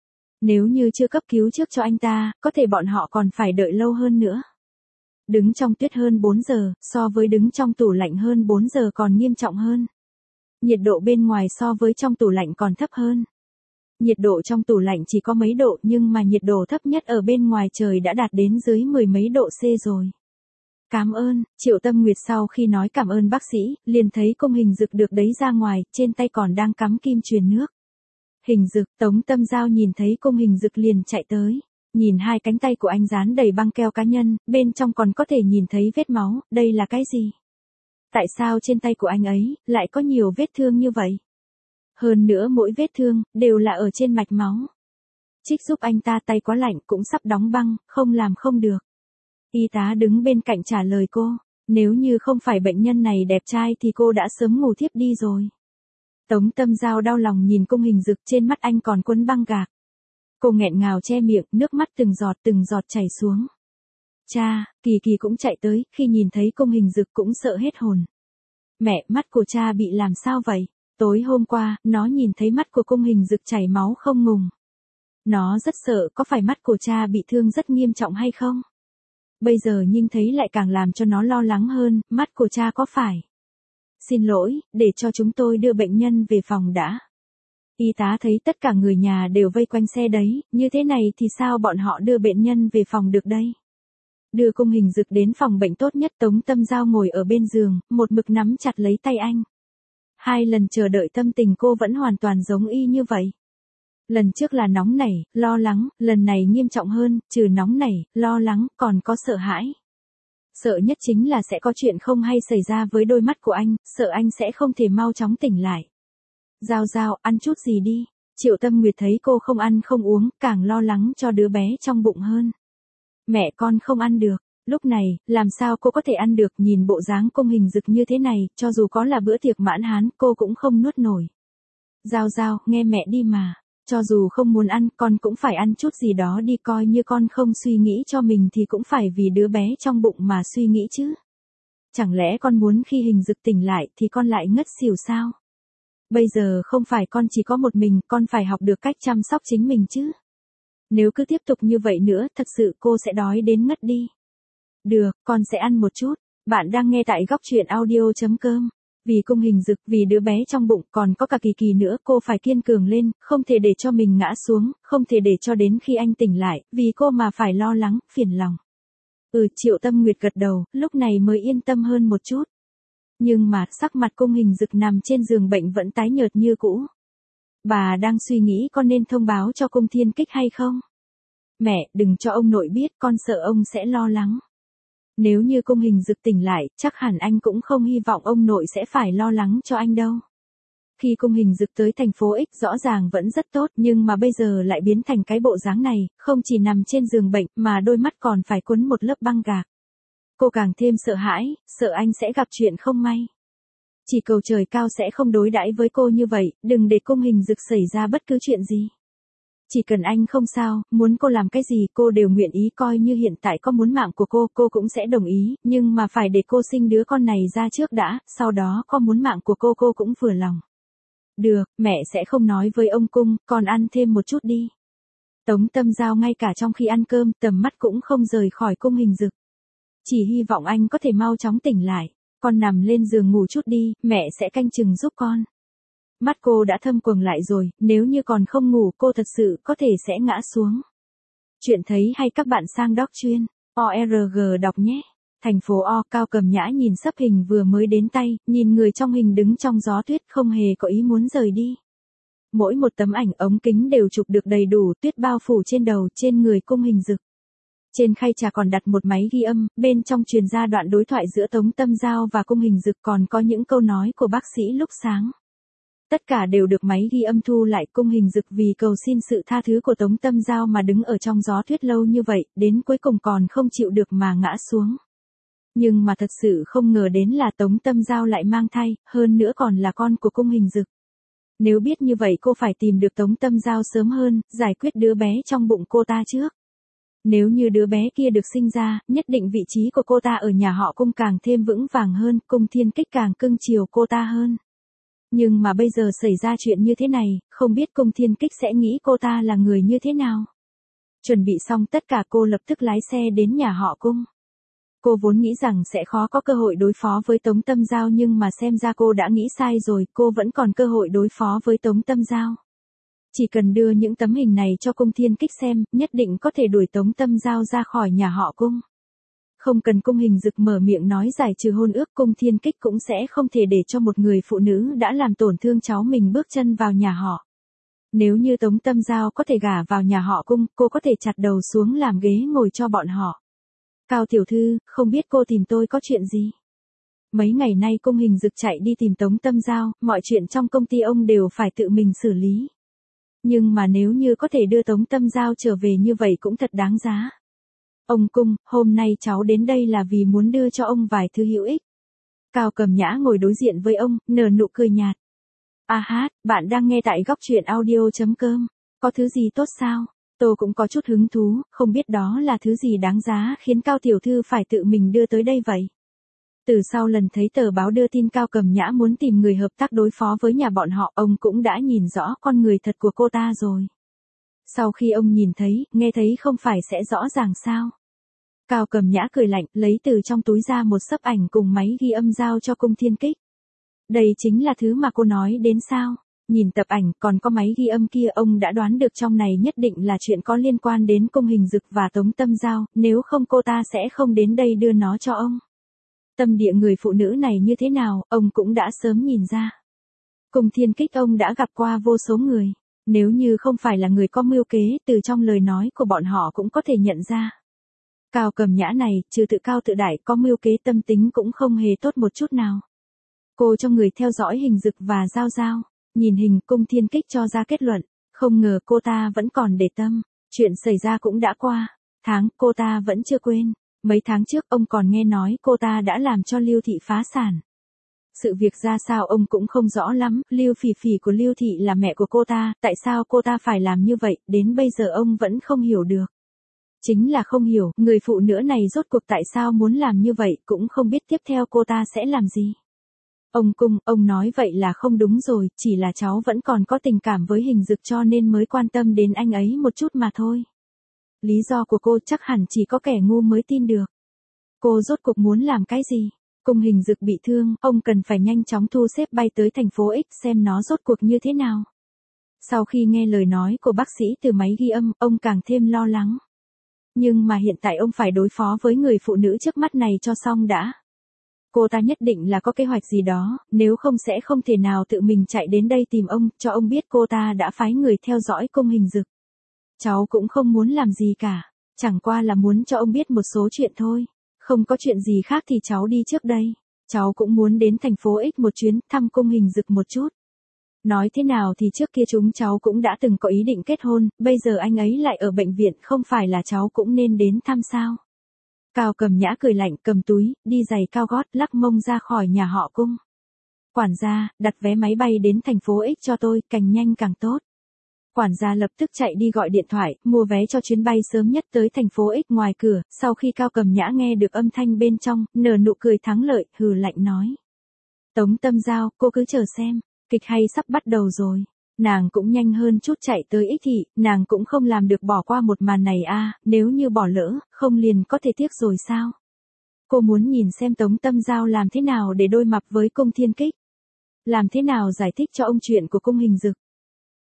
Nếu như chưa cấp cứu trước cho anh ta, có thể bọn họ còn phải đợi lâu hơn nữa. Đứng trong tuyết hơn 4 giờ, so với đứng trong tủ lạnh hơn 4 giờ còn nghiêm trọng hơn. Nhiệt độ bên ngoài so với trong tủ lạnh còn thấp hơn. Nhiệt độ trong tủ lạnh chỉ có mấy độ nhưng mà nhiệt độ thấp nhất ở bên ngoài trời đã đạt đến dưới 10 mấy độ C rồi. Cảm ơn, Triệu Tâm Nguyệt sau khi nói cảm ơn bác sĩ, liền thấy Cung Hình Dực được đấy ra ngoài, trên tay còn đang cắm kim truyền nước. Hình Dực, Tống Tâm Giao nhìn thấy Cung Hình Dực liền chạy tới. Nhìn hai cánh tay của anh dán đầy băng keo cá nhân, bên trong còn có thể nhìn thấy vết máu, đây là cái gì? Tại sao trên tay của anh ấy, lại có nhiều vết thương như vậy? Hơn nữa mỗi vết thương, đều là ở trên mạch máu. Trích giúp anh ta, tay quá lạnh cũng sắp đóng băng, không làm không được. Y tá đứng bên cạnh trả lời cô, nếu như không phải bệnh nhân này đẹp trai thì cô đã sớm ngủ thiếp đi rồi. Tống Tâm Giao đau lòng nhìn Cung Hình Dực, trên mắt anh còn quấn băng gạc. Cô nghẹn ngào che miệng, nước mắt từng giọt chảy xuống. Cha, Kỳ Kỳ cũng chạy tới, khi nhìn thấy Cung Hình Dực cũng sợ hết hồn. Mẹ, mắt của cha bị làm sao vậy? Tối hôm qua, nó nhìn thấy mắt của Cung Hình Dực chảy máu không ngừng. Nó rất sợ có phải mắt của cha bị thương rất nghiêm trọng hay không? Bây giờ nhìn thấy lại càng làm cho nó lo lắng hơn, mắt của cha có phải? Xin lỗi, để cho chúng tôi đưa bệnh nhân về phòng đã. Y tá thấy tất cả người nhà đều vây quanh xe đấy, như thế này thì sao bọn họ đưa bệnh nhân về phòng được đây? Đưa Cung Hình Dực đến phòng bệnh tốt nhất. Tống Tâm Giao ngồi ở bên giường, một mực nắm chặt lấy tay anh. 2 lần chờ đợi tâm tình cô vẫn hoàn toàn giống y như vậy. Lần trước là nóng nảy, lo lắng, lần này nghiêm trọng hơn, trừ nóng nảy, lo lắng, còn có sợ hãi. Sợ nhất chính là sẽ có chuyện không hay xảy ra với đôi mắt của anh, sợ anh sẽ không thể mau chóng tỉnh lại. Giao Giao, ăn chút gì đi. Triệu Tâm Nguyệt thấy cô không ăn không uống, càng lo lắng cho đứa bé trong bụng hơn. Mẹ con không ăn được. Lúc này, làm sao cô có thể ăn được, nhìn bộ dáng Cung Hình Dực như thế này, cho dù có là bữa tiệc mãn hán, cô cũng không nuốt nổi. Giao Giao, nghe mẹ đi mà. Cho dù không muốn ăn, con cũng phải ăn chút gì đó đi, coi như con không suy nghĩ cho mình thì cũng phải vì đứa bé trong bụng mà suy nghĩ chứ. Chẳng lẽ con muốn khi Hình Dực tỉnh lại thì con lại ngất xỉu sao? Bây giờ không phải con chỉ có một mình, con phải học được cách chăm sóc chính mình chứ. Nếu cứ tiếp tục như vậy nữa, thật sự cô sẽ đói đến ngất đi. Được, con sẽ ăn một chút. Bạn đang nghe tại góc truyện audio.com. Vì Cung Hình Dực, vì đứa bé trong bụng, còn có cả Kỳ Kỳ nữa, cô phải kiên cường lên, không thể để cho mình ngã xuống, không thể để cho đến khi anh tỉnh lại, vì cô mà phải lo lắng, phiền lòng. Triệu Tâm Nguyệt gật đầu, lúc này mới yên tâm hơn một chút. Nhưng mà, sắc mặt Cung Hình Dực nằm trên giường bệnh vẫn tái nhợt như cũ. Bà đang suy nghĩ con nên thông báo cho Cung Thiên Kích hay không? Mẹ, đừng cho ông nội biết, con sợ ông sẽ lo lắng. Nếu như Cung Hình Dực tỉnh lại, chắc hẳn anh cũng không hy vọng ông nội sẽ phải lo lắng cho anh đâu. Khi Cung Hình Dực tới thành phố X rõ ràng vẫn rất tốt, nhưng mà bây giờ lại biến thành cái bộ dáng này, không chỉ nằm trên giường bệnh mà đôi mắt còn phải quấn một lớp băng gạc. Cô càng thêm sợ hãi, sợ anh sẽ gặp chuyện không may. Chỉ cầu trời cao sẽ không đối đãi với cô như vậy, đừng để Cung Hình Dực xảy ra bất cứ chuyện gì. Chỉ cần anh không sao, muốn cô làm cái gì cô đều nguyện ý, coi như hiện tại có muốn mạng của cô cũng sẽ đồng ý, nhưng mà phải để cô sinh đứa con này ra trước đã, sau đó có muốn mạng của cô cũng vừa lòng. Được, mẹ sẽ không nói với ông Cung, con ăn thêm một chút đi. Tống Tâm Giao ngay cả trong khi ăn cơm, tầm mắt cũng không rời khỏi Cung Hình Dực. Chỉ hy vọng anh có thể mau chóng tỉnh lại, con nằm lên giường ngủ chút đi, mẹ sẽ canh chừng giúp con. Mắt cô đã thâm quầng lại rồi, nếu như còn không ngủ cô thật sự có thể sẽ ngã xuống. Chuyện thấy hay các bạn sang doc chuyên ORG đọc nhé. Thành phố O, Cao Cầm Nhã nhìn sấp hình vừa mới đến tay, nhìn người trong hình đứng trong gió tuyết không hề có ý muốn rời đi. Mỗi một tấm ảnh ống kính đều chụp được đầy đủ, tuyết bao phủ trên đầu, trên người Cung Hình Dực. Trên khay trà còn đặt một máy ghi âm, bên trong truyền ra đoạn đối thoại giữa Tống Tâm Giao và Cung Hình Dực, còn có những câu nói của bác sĩ lúc sáng. Tất cả đều được máy ghi âm thu lại. Cung Hình Dực vì cầu xin sự tha thứ của Tống Tâm Giao mà đứng ở trong gió tuyết lâu như vậy, đến cuối cùng còn không chịu được mà ngã xuống. Nhưng mà thật sự không ngờ đến là Tống Tâm Giao lại mang thai, hơn nữa còn là con của Cung Hình Dực. Nếu biết như vậy cô phải tìm được Tống Tâm Giao sớm hơn, giải quyết đứa bé trong bụng cô ta trước. Nếu như đứa bé kia được sinh ra, nhất định vị trí của cô ta ở nhà họ Cung càng thêm vững vàng hơn, Cung Thiên Kích càng cưng chiều cô ta hơn. Nhưng mà bây giờ xảy ra chuyện như thế này, không biết Cung Thiên Kích sẽ nghĩ cô ta là người như thế nào. Chuẩn bị xong tất cả cô lập tức lái xe đến nhà họ Cung. Cô vốn nghĩ rằng sẽ khó có cơ hội đối phó với Tống Tâm Giao nhưng mà xem ra cô đã nghĩ sai rồi, cô vẫn còn cơ hội đối phó với Tống Tâm Giao. Chỉ cần đưa những tấm hình này cho Cung Thiên Kích xem, nhất định có thể đuổi Tống Tâm Giao ra khỏi nhà họ Cung. Không cần Cung Hình Dực mở miệng nói giải trừ hôn ước, Cung Thiên Kích cũng sẽ không thể để cho một người phụ nữ đã làm tổn thương cháu mình bước chân vào nhà họ. Nếu như Tống Tâm Giao có thể gả vào nhà họ Cung, cô có thể chặt đầu xuống làm ghế ngồi cho bọn họ. Cao tiểu thư, không biết cô tìm tôi có chuyện gì? Mấy ngày nay Cung Hình Dực chạy đi tìm Tống Tâm Giao, mọi chuyện trong công ty ông đều phải tự mình xử lý. Nhưng mà nếu như có thể đưa Tống Tâm Giao trở về như vậy cũng thật đáng giá. Ông Cung, hôm nay cháu đến đây là vì muốn đưa cho ông vài thứ hữu ích. Cao Cầm Nhã ngồi đối diện với ông, nở nụ cười nhạt. A hát, bạn đang nghe tại góc truyện audio.com. Có thứ gì tốt sao? Tôi cũng có chút hứng thú, không biết đó là thứ gì đáng giá khiến Cao tiểu thư phải tự mình đưa tới đây vậy. Từ sau lần thấy tờ báo đưa tin Cao Cầm Nhã muốn tìm người hợp tác đối phó với nhà bọn họ, ông cũng đã nhìn rõ con người thật của cô ta rồi. Sau khi ông nhìn thấy, nghe thấy không phải sẽ rõ ràng sao? Cao Cầm Nhã cười lạnh, lấy từ trong túi ra một xấp ảnh cùng máy ghi âm giao cho Cung Thiên Kích. Đây chính là thứ mà cô nói đến sao? Nhìn tập ảnh còn có máy ghi âm kia, ông đã đoán được trong này nhất định là chuyện có liên quan đến Cung Hình Dực và Tống Tâm Giao, nếu không cô ta sẽ không đến đây đưa nó cho ông. Tâm địa người phụ nữ này như thế nào, ông cũng đã sớm nhìn ra. Cung Thiên Kích ông đã gặp qua vô số người, nếu như không phải là người có mưu kế, từ trong lời nói của bọn họ cũng có thể nhận ra. Cao Cầm Nhã này, trừ tự cao tự đại, có mưu kế, tâm tính cũng không hề tốt một chút nào. Cô cho người theo dõi Hình Dực và Giao Giao, nhìn hình, Cung Thiên Kích cho ra kết luận, không ngờ cô ta vẫn còn để tâm, chuyện xảy ra cũng đã qua, tháng, cô ta vẫn chưa quên. Mấy tháng trước ông còn nghe nói cô ta đã làm cho Lưu Thị phá sản. Sự việc ra sao ông cũng không rõ lắm, Lưu Phỉ Phỉ của Lưu Thị là mẹ của cô ta, tại sao cô ta phải làm như vậy, đến bây giờ ông vẫn không hiểu được. Chính là không hiểu, người phụ nữ này rốt cuộc tại sao muốn làm như vậy, cũng không biết tiếp theo cô ta sẽ làm gì. Ông Cung, ông nói vậy là không đúng rồi, chỉ là cháu vẫn còn có tình cảm với Hình Dực cho nên mới quan tâm đến anh ấy một chút mà thôi. Lý do của cô chắc hẳn chỉ có kẻ ngu mới tin được. Cô rốt cuộc muốn làm cái gì? Cung Hình Dực bị thương, ông cần phải nhanh chóng thu xếp bay tới thành phố X xem nó rốt cuộc như thế nào. Sau khi nghe lời nói của bác sĩ từ máy ghi âm, ông càng thêm lo lắng. Nhưng mà hiện tại ông phải đối phó với người phụ nữ trước mắt này cho xong đã. Cô ta nhất định là có kế hoạch gì đó, nếu không sẽ không thể nào tự mình chạy đến đây tìm ông, cho ông biết cô ta đã phái người theo dõi Cung Hình Dực. Cháu cũng không muốn làm gì cả, chẳng qua là muốn cho ông biết một số chuyện thôi, không có chuyện gì khác thì cháu đi trước đây. Cháu cũng muốn đến thành phố X một chuyến, thăm Cung Hình Dực một chút. Nói thế nào thì trước kia chúng cháu cũng đã từng có ý định kết hôn, bây giờ anh ấy lại ở bệnh viện, không phải là cháu cũng nên đến thăm sao? Cao Cầm Nhã cười lạnh, cầm túi, đi giày cao gót, lắc mông ra khỏi nhà họ Cung. Quản gia, đặt vé máy bay đến thành phố X cho tôi, càng nhanh càng tốt. Quản gia lập tức chạy đi gọi điện thoại, mua vé cho chuyến bay sớm nhất tới thành phố X. Ngoài cửa, sau khi Cao Cầm Nhã nghe được âm thanh bên trong, nở nụ cười thắng lợi, hừ lạnh nói. Tống Tâm Giao, cô cứ chờ xem, kịch hay sắp bắt đầu rồi. Nàng cũng nhanh hơn chút chạy tới X thị, nàng cũng không làm được bỏ qua một màn này a, nếu như bỏ lỡ, không liền có thể tiếc rồi sao? Cô muốn nhìn xem Tống Tâm Giao làm thế nào để đối mặt với Cung Thiên Kích. Làm thế nào giải thích cho ông chuyện của Cung Hình Dực.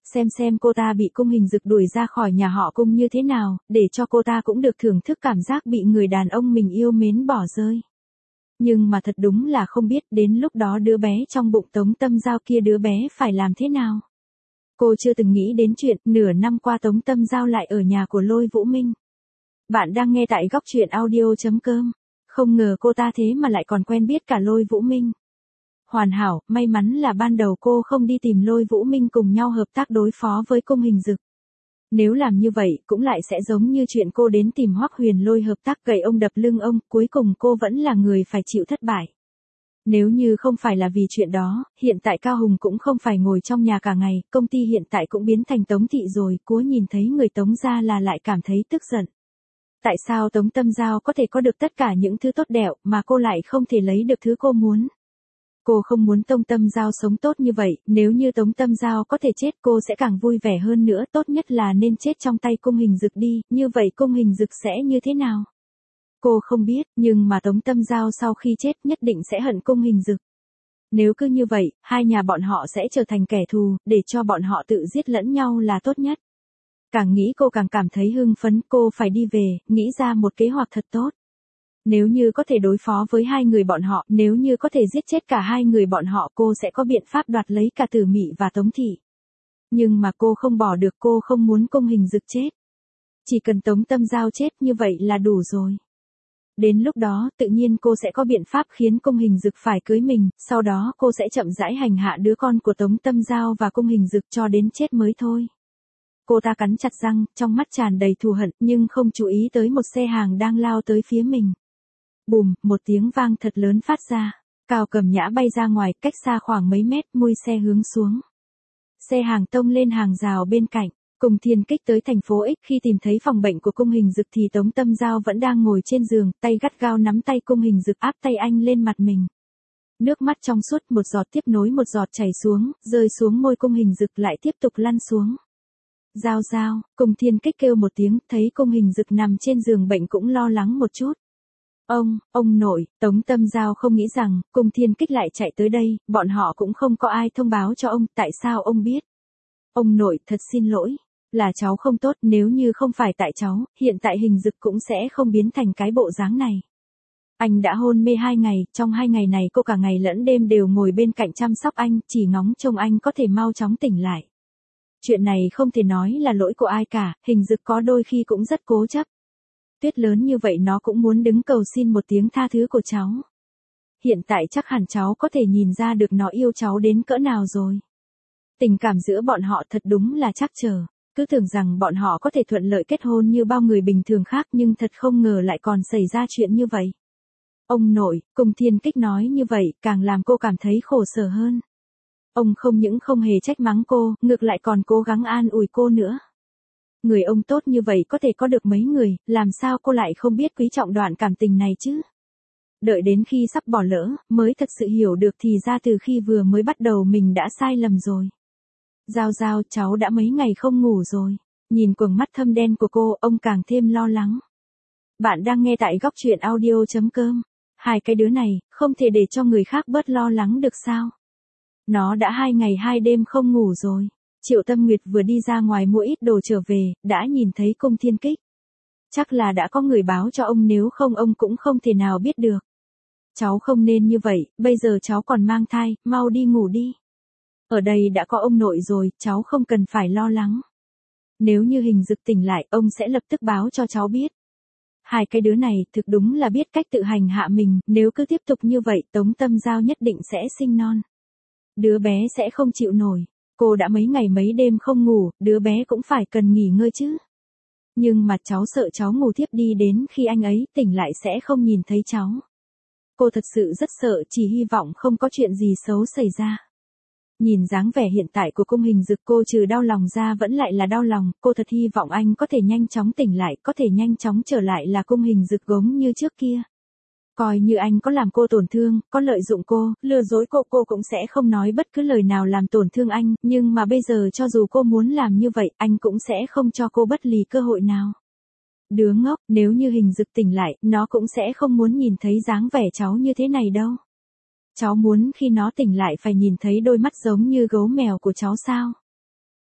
xem cô ta bị cung hình dực đuổi ra khỏi nhà họ cung như thế nào, để cho cô ta cũng được thưởng thức cảm giác bị người đàn ông mình yêu mến bỏ rơi. Nhưng mà thật đúng là không biết đến lúc đó đứa bé trong bụng Tống Tâm Giao kia đứa bé phải làm thế nào. Cô chưa từng nghĩ đến chuyện nửa năm qua Tống Tâm Giao lại ở nhà của Lôi Vũ Minh. Bạn đang nghe tại góc truyện audio.com. Không ngờ cô ta thế mà lại còn quen biết cả Lôi Vũ Minh. Hoàn hảo, may mắn là ban đầu cô không đi tìm Lôi Vũ Minh cùng nhau hợp tác đối phó với cung hình dực. Nếu làm như vậy cũng lại sẽ giống như chuyện cô đến tìm Hoắc Huyền Lôi hợp tác gậy ông đập lưng ông, cuối cùng cô vẫn là người phải chịu thất bại. Nếu như không phải là vì chuyện đó, hiện tại Cao Hùng cũng không phải ngồi trong nhà cả ngày, công ty hiện tại cũng biến thành Tống thị rồi, cô nhìn thấy người Tống gia là lại cảm thấy tức giận. Tại sao Tống Tâm Giao có thể có được tất cả những thứ tốt đẹp mà cô lại không thể lấy được thứ cô muốn? Cô không muốn Tống Tâm Giao sống tốt như vậy, nếu như Tống Tâm Giao có thể chết cô sẽ càng vui vẻ hơn nữa, tốt nhất là nên chết trong tay cung hình dực đi, như vậy cung hình dực sẽ như thế nào? Cô không biết, nhưng mà Tống Tâm Giao sau khi chết nhất định sẽ hận cung hình dực. Nếu cứ như vậy, hai nhà bọn họ sẽ trở thành kẻ thù, để cho bọn họ tự giết lẫn nhau là tốt nhất. Càng nghĩ cô càng cảm thấy hưng phấn, cô phải đi về, nghĩ ra một kế hoạch thật tốt. Nếu như có thể đối phó với hai người bọn họ, nếu như có thể giết chết cả hai người bọn họ cô sẽ có biện pháp đoạt lấy cả Tử Mị và Tống thị. Nhưng mà cô không bỏ được, cô không muốn cung hình dực chết. Chỉ cần Tống Tâm Giao chết như vậy là đủ rồi. Đến lúc đó, tự nhiên cô sẽ có biện pháp khiến cung hình dực phải cưới mình, sau đó cô sẽ chậm rãi hành hạ đứa con của Tống Tâm Giao và cung hình dực cho đến chết mới thôi. Cô ta cắn chặt răng, trong mắt tràn đầy thù hận, nhưng không chú ý tới một xe hàng đang lao tới phía mình. Bùm, một tiếng vang thật lớn phát ra. Cao Cầm Nhã bay ra ngoài, cách xa khoảng mấy mét, mui xe hướng xuống. Xe hàng tông lên hàng rào bên cạnh. Cùng Thiên Kích tới thành phố X, khi tìm thấy phòng bệnh của cung hình dực thì Tống Tâm Giao vẫn đang ngồi trên giường, tay gắt gao nắm tay cung hình dực áp tay anh lên mặt mình. Nước mắt trong suốt một giọt tiếp nối một giọt chảy xuống, rơi xuống môi cung hình dực lại tiếp tục lăn xuống. Giao Giao, Cùng Thiên Kích kêu một tiếng, thấy cung hình dực nằm trên giường bệnh cũng lo lắng một chút. Ông nội, Tống Tâm Giao không nghĩ rằng, Cùng Thiên Kích lại chạy tới đây, bọn họ cũng không có ai thông báo cho ông, tại sao ông biết? Ông nội, thật xin lỗi, là cháu không tốt, nếu như không phải tại cháu, hiện tại hình dực cũng sẽ không biến thành cái bộ dáng này. Anh đã hôn mê 2 ngày, trong 2 ngày này cô cả ngày lẫn đêm đều ngồi bên cạnh chăm sóc anh, chỉ ngóng trông anh có thể mau chóng tỉnh lại. Chuyện này không thể nói là lỗi của ai cả, hình dực có đôi khi cũng rất cố chấp. Tuyết lớn như vậy nó cũng muốn đứng cầu xin một tiếng tha thứ của cháu. Hiện tại chắc hẳn cháu có thể nhìn ra được nó yêu cháu đến cỡ nào rồi. Tình cảm giữa bọn họ thật đúng là trắc trở, cứ tưởng rằng bọn họ có thể thuận lợi kết hôn như bao người bình thường khác nhưng thật không ngờ lại còn xảy ra chuyện như vậy. Ông nội, Cùng Thiên Kích nói như vậy càng làm cô cảm thấy khổ sở hơn. Ông không những không hề trách mắng cô, ngược lại còn cố gắng an ủi cô nữa. Người ông tốt như vậy có thể có được mấy người, làm sao cô lại không biết quý trọng đoạn cảm tình này chứ? Đợi đến khi sắp bỏ lỡ, mới thật sự hiểu được thì ra từ khi vừa mới bắt đầu mình đã sai lầm rồi. Giao Giao, cháu đã mấy ngày không ngủ rồi. Nhìn quầng mắt thâm đen của cô, ông càng thêm lo lắng. Bạn đang nghe tại góc truyện audio.com. Hai cái đứa này, không thể để cho người khác bớt lo lắng được sao? Nó đã 2 ngày 2 đêm không ngủ rồi. Triệu Tâm Nguyệt vừa đi ra ngoài mua ít đồ trở về, đã nhìn thấy Cung Thiên Kích. Chắc là đã có người báo cho ông, nếu không ông cũng không thể nào biết được. Cháu không nên như vậy, bây giờ cháu còn mang thai, mau đi ngủ đi. Ở đây đã có ông nội rồi, cháu không cần phải lo lắng. Nếu như hình dực tỉnh lại, ông sẽ lập tức báo cho cháu biết. Hai cái đứa này thực đúng là biết cách tự hành hạ mình, nếu cứ tiếp tục như vậy, Tống Tâm Giao nhất định sẽ sinh non. Đứa bé sẽ không chịu nổi. Cô đã mấy ngày mấy đêm không ngủ, đứa bé cũng phải cần nghỉ ngơi chứ. Nhưng mà cháu sợ cháu ngủ thiếp đi đến khi anh ấy tỉnh lại sẽ không nhìn thấy cháu. Cô thật sự rất sợ, chỉ hy vọng không có chuyện gì xấu xảy ra. Nhìn dáng vẻ hiện tại của cung hình dực cô trừ đau lòng ra vẫn lại là đau lòng, cô thật hy vọng anh có thể nhanh chóng tỉnh lại, có thể nhanh chóng trở lại là cung hình dực gống như trước kia. Coi như anh có làm cô tổn thương, có lợi dụng cô, lừa dối cô cũng sẽ không nói bất cứ lời nào làm tổn thương anh, nhưng mà bây giờ cho dù cô muốn làm như vậy, anh cũng sẽ không cho cô bất lì cơ hội nào. Đứa ngốc, nếu như hình dực tỉnh lại, nó cũng sẽ không muốn nhìn thấy dáng vẻ cháu như thế này đâu. Cháu muốn khi nó tỉnh lại phải nhìn thấy đôi mắt giống như gấu mèo của cháu sao?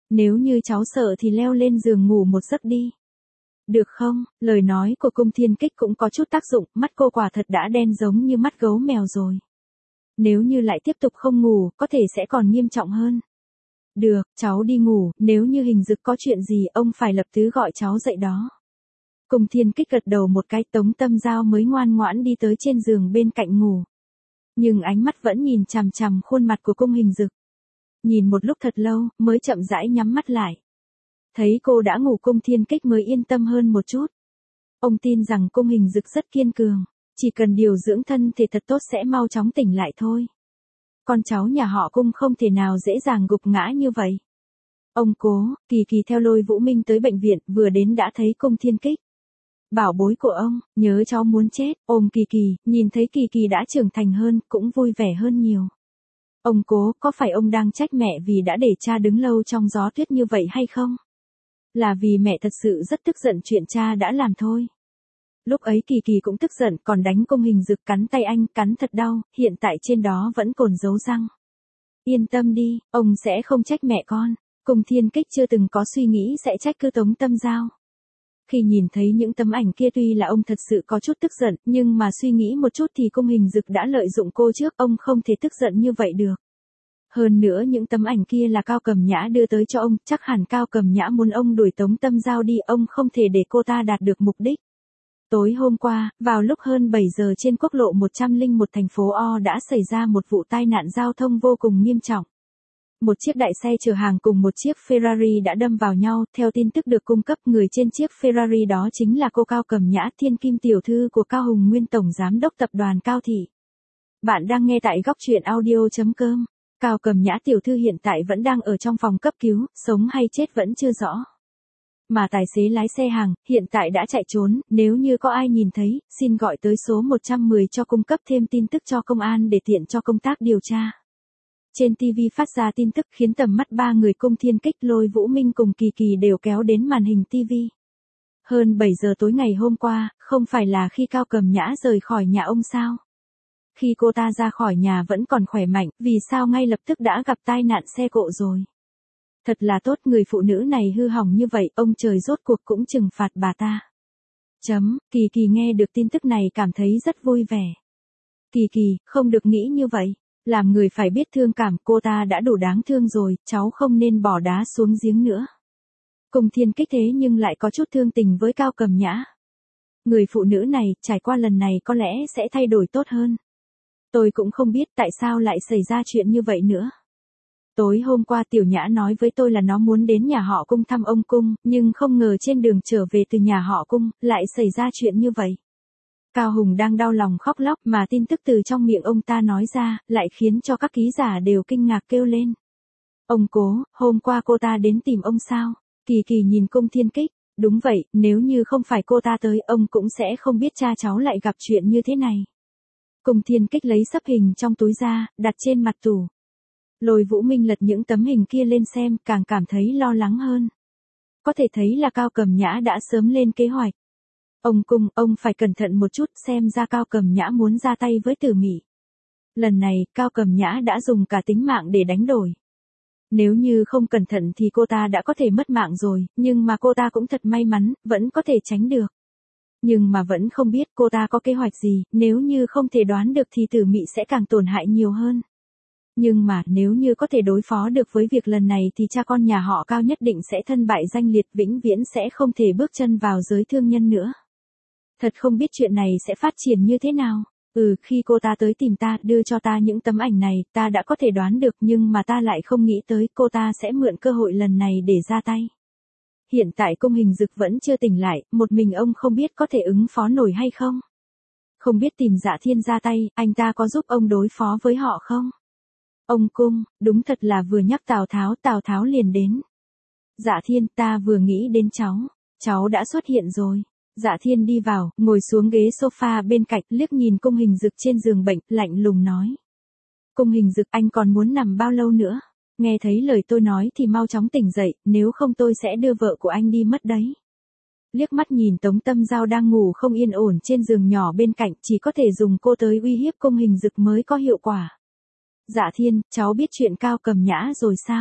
Nếu như cháu sợ thì leo lên giường ngủ một giấc đi. Được không? Lời nói của Cung Thiên Kích cũng có chút tác dụng, mắt cô quả thật đã đen giống như mắt gấu mèo rồi. Nếu như lại tiếp tục không ngủ, có thể sẽ còn nghiêm trọng hơn. Được, cháu đi ngủ, nếu như Hình Dực có chuyện gì ông phải lập tức gọi cháu dậy đó. Cung Thiên Kích gật đầu một cái, Tống Tâm Giao mới ngoan ngoãn đi tới trên giường bên cạnh ngủ. Nhưng ánh mắt vẫn nhìn chằm chằm khuôn mặt của Cung Hình Dực. Nhìn một lúc thật lâu, mới chậm rãi nhắm mắt lại. Thấy cô đã ngủ, Cung Thiên Kích mới yên tâm hơn một chút. Ông tin rằng Cung Hình Dực rất kiên cường, chỉ cần điều dưỡng thân thể thật tốt sẽ mau chóng tỉnh lại thôi. Con cháu nhà họ Cung không thể nào dễ dàng gục ngã như vậy. Ông Cố, Kỳ Kỳ theo Lôi Vũ Minh tới bệnh viện, vừa đến đã thấy Cung Thiên Kích. Bảo bối của ông, nhớ cháu muốn chết, ôm Kỳ Kỳ, nhìn thấy Kỳ Kỳ đã trưởng thành hơn, cũng vui vẻ hơn nhiều. Ông Cố, có phải ông đang trách mẹ vì đã để cha đứng lâu trong gió tuyết như vậy hay không? Là vì mẹ thật sự rất tức giận chuyện cha đã làm thôi. Lúc ấy Kỳ Kỳ cũng tức giận, còn đánh Cung Hình Dực, cắn tay anh, cắn thật đau, hiện tại trên đó vẫn còn dấu răng. Yên tâm đi, ông sẽ không trách mẹ con. Cung Thiên Kích chưa từng có suy nghĩ sẽ trách cứ Tống Tâm Giao. Khi nhìn thấy những tấm ảnh kia tuy là ông thật sự có chút tức giận, nhưng mà suy nghĩ một chút thì Cung Hình Dực đã lợi dụng cô trước, ông không thể tức giận như vậy được. Hơn nữa những tấm ảnh kia là Cao Cầm Nhã đưa tới cho ông, chắc hẳn Cao Cầm Nhã muốn ông đuổi Tống Tâm Giao đi, ông không thể để cô ta đạt được mục đích. Tối hôm qua, vào lúc hơn 7 giờ trên quốc lộ 101 thành phố O đã xảy ra một vụ tai nạn giao thông vô cùng nghiêm trọng. Một chiếc đại xe chở hàng cùng một chiếc Ferrari đã đâm vào nhau, theo tin tức được cung cấp, người trên chiếc Ferrari đó chính là cô Cao Cầm Nhã, thiên kim tiểu thư của Cao Hùng Nguyên, tổng giám đốc tập đoàn Cao Thị. Bạn đang nghe tại góc truyện audio.com. Cao Cầm Nhã tiểu thư hiện tại vẫn đang ở trong phòng cấp cứu, sống hay chết vẫn chưa rõ. Mà tài xế lái xe hàng, hiện tại đã chạy trốn, nếu như có ai nhìn thấy, xin gọi tới số 110 cho cung cấp thêm tin tức cho công an để tiện cho công tác điều tra. Trên TV phát ra tin tức khiến tầm mắt ba người Cung Thiên Kích, Lôi Vũ Minh cùng Kỳ Kỳ đều kéo đến màn hình TV. Hơn 7 giờ tối ngày hôm qua, không phải là khi Cao Cầm Nhã rời khỏi nhà ông sao? Khi cô ta ra khỏi nhà vẫn còn khỏe mạnh, vì sao ngay lập tức đã gặp tai nạn xe cộ rồi? Thật là tốt, người phụ nữ này hư hỏng như vậy, ông trời rốt cuộc cũng trừng phạt bà ta. Kỳ Kỳ nghe được tin tức này cảm thấy rất vui vẻ. Kỳ Kỳ, không được nghĩ như vậy. Làm người phải biết thương cảm, cô ta đã đủ đáng thương rồi, cháu không nên bỏ đá xuống giếng nữa. Cung Thiên Kích thế nhưng lại có chút thương tình với Cao Cầm Nhã. Người phụ nữ này, trải qua lần này có lẽ sẽ thay đổi tốt hơn. Tôi cũng không biết tại sao lại xảy ra chuyện như vậy nữa. Tối hôm qua Tiểu Nhã nói với tôi là nó muốn đến nhà họ Cung thăm ông Cung, nhưng không ngờ trên đường trở về từ nhà họ Cung, lại xảy ra chuyện như vậy. Cao Hùng đang đau lòng khóc lóc, mà tin tức từ trong miệng ông ta nói ra, lại khiến cho các ký giả đều kinh ngạc kêu lên. Ông Cố, hôm qua cô ta đến tìm ông sao? Kỳ Kỳ nhìn Cung Thiên Kích, đúng vậy, nếu như không phải cô ta tới, ông cũng sẽ không biết cha cháu lại gặp chuyện như thế này. Cung Thiên Kích lấy sấp hình trong túi ra, đặt trên mặt tủ. Lôi Vũ Minh lật những tấm hình kia lên xem, càng cảm thấy lo lắng hơn. Có thể thấy là Cao Cầm Nhã đã sớm lên kế hoạch. Ông Cung, ông phải cẩn thận một chút, xem ra Cao Cầm Nhã muốn ra tay với Tử Mị. Lần này, Cao Cầm Nhã đã dùng cả tính mạng để đánh đổi. Nếu như không cẩn thận thì cô ta đã có thể mất mạng rồi, nhưng mà cô ta cũng thật may mắn, vẫn có thể tránh được. Nhưng mà vẫn không biết cô ta có kế hoạch gì, nếu như không thể đoán được thì Tử Mị sẽ càng tổn hại nhiều hơn. Nhưng mà, nếu như có thể đối phó được với việc lần này thì cha con nhà họ Cao nhất định sẽ thân bại danh liệt, vĩnh viễn sẽ không thể bước chân vào giới thương nhân nữa. Thật không biết chuyện này sẽ phát triển như thế nào. Khi cô ta tới tìm ta, đưa cho ta những tấm ảnh này, ta đã có thể đoán được, nhưng mà ta lại không nghĩ tới cô ta sẽ mượn cơ hội lần này để ra tay. Hiện tại Cung Hình Dực vẫn chưa tỉnh lại, một mình ông không biết có thể ứng phó nổi hay không. Không biết tìm Dạ Thiên ra tay, anh ta có giúp ông đối phó với họ không? Ông Cung, đúng thật là vừa nhắc Tào Tháo liền đến. Dạ Thiên, ta vừa nghĩ đến cháu đã xuất hiện rồi. Dạ Thiên đi vào, ngồi xuống ghế sofa bên cạnh, liếc nhìn Cung Hình Dực trên giường bệnh, lạnh lùng nói. Cung Hình Dực, anh còn muốn nằm bao lâu nữa? Nghe thấy lời tôi nói thì mau chóng tỉnh dậy, nếu không tôi sẽ đưa vợ của anh đi mất đấy. Liếc mắt nhìn Tống Tâm Giao đang ngủ không yên ổn trên giường nhỏ bên cạnh, chỉ có thể dùng cô tới uy hiếp Cung Hình Dực mới có hiệu quả. Dạ Thiên, cháu biết chuyện Cao Cầm Nhã rồi sao?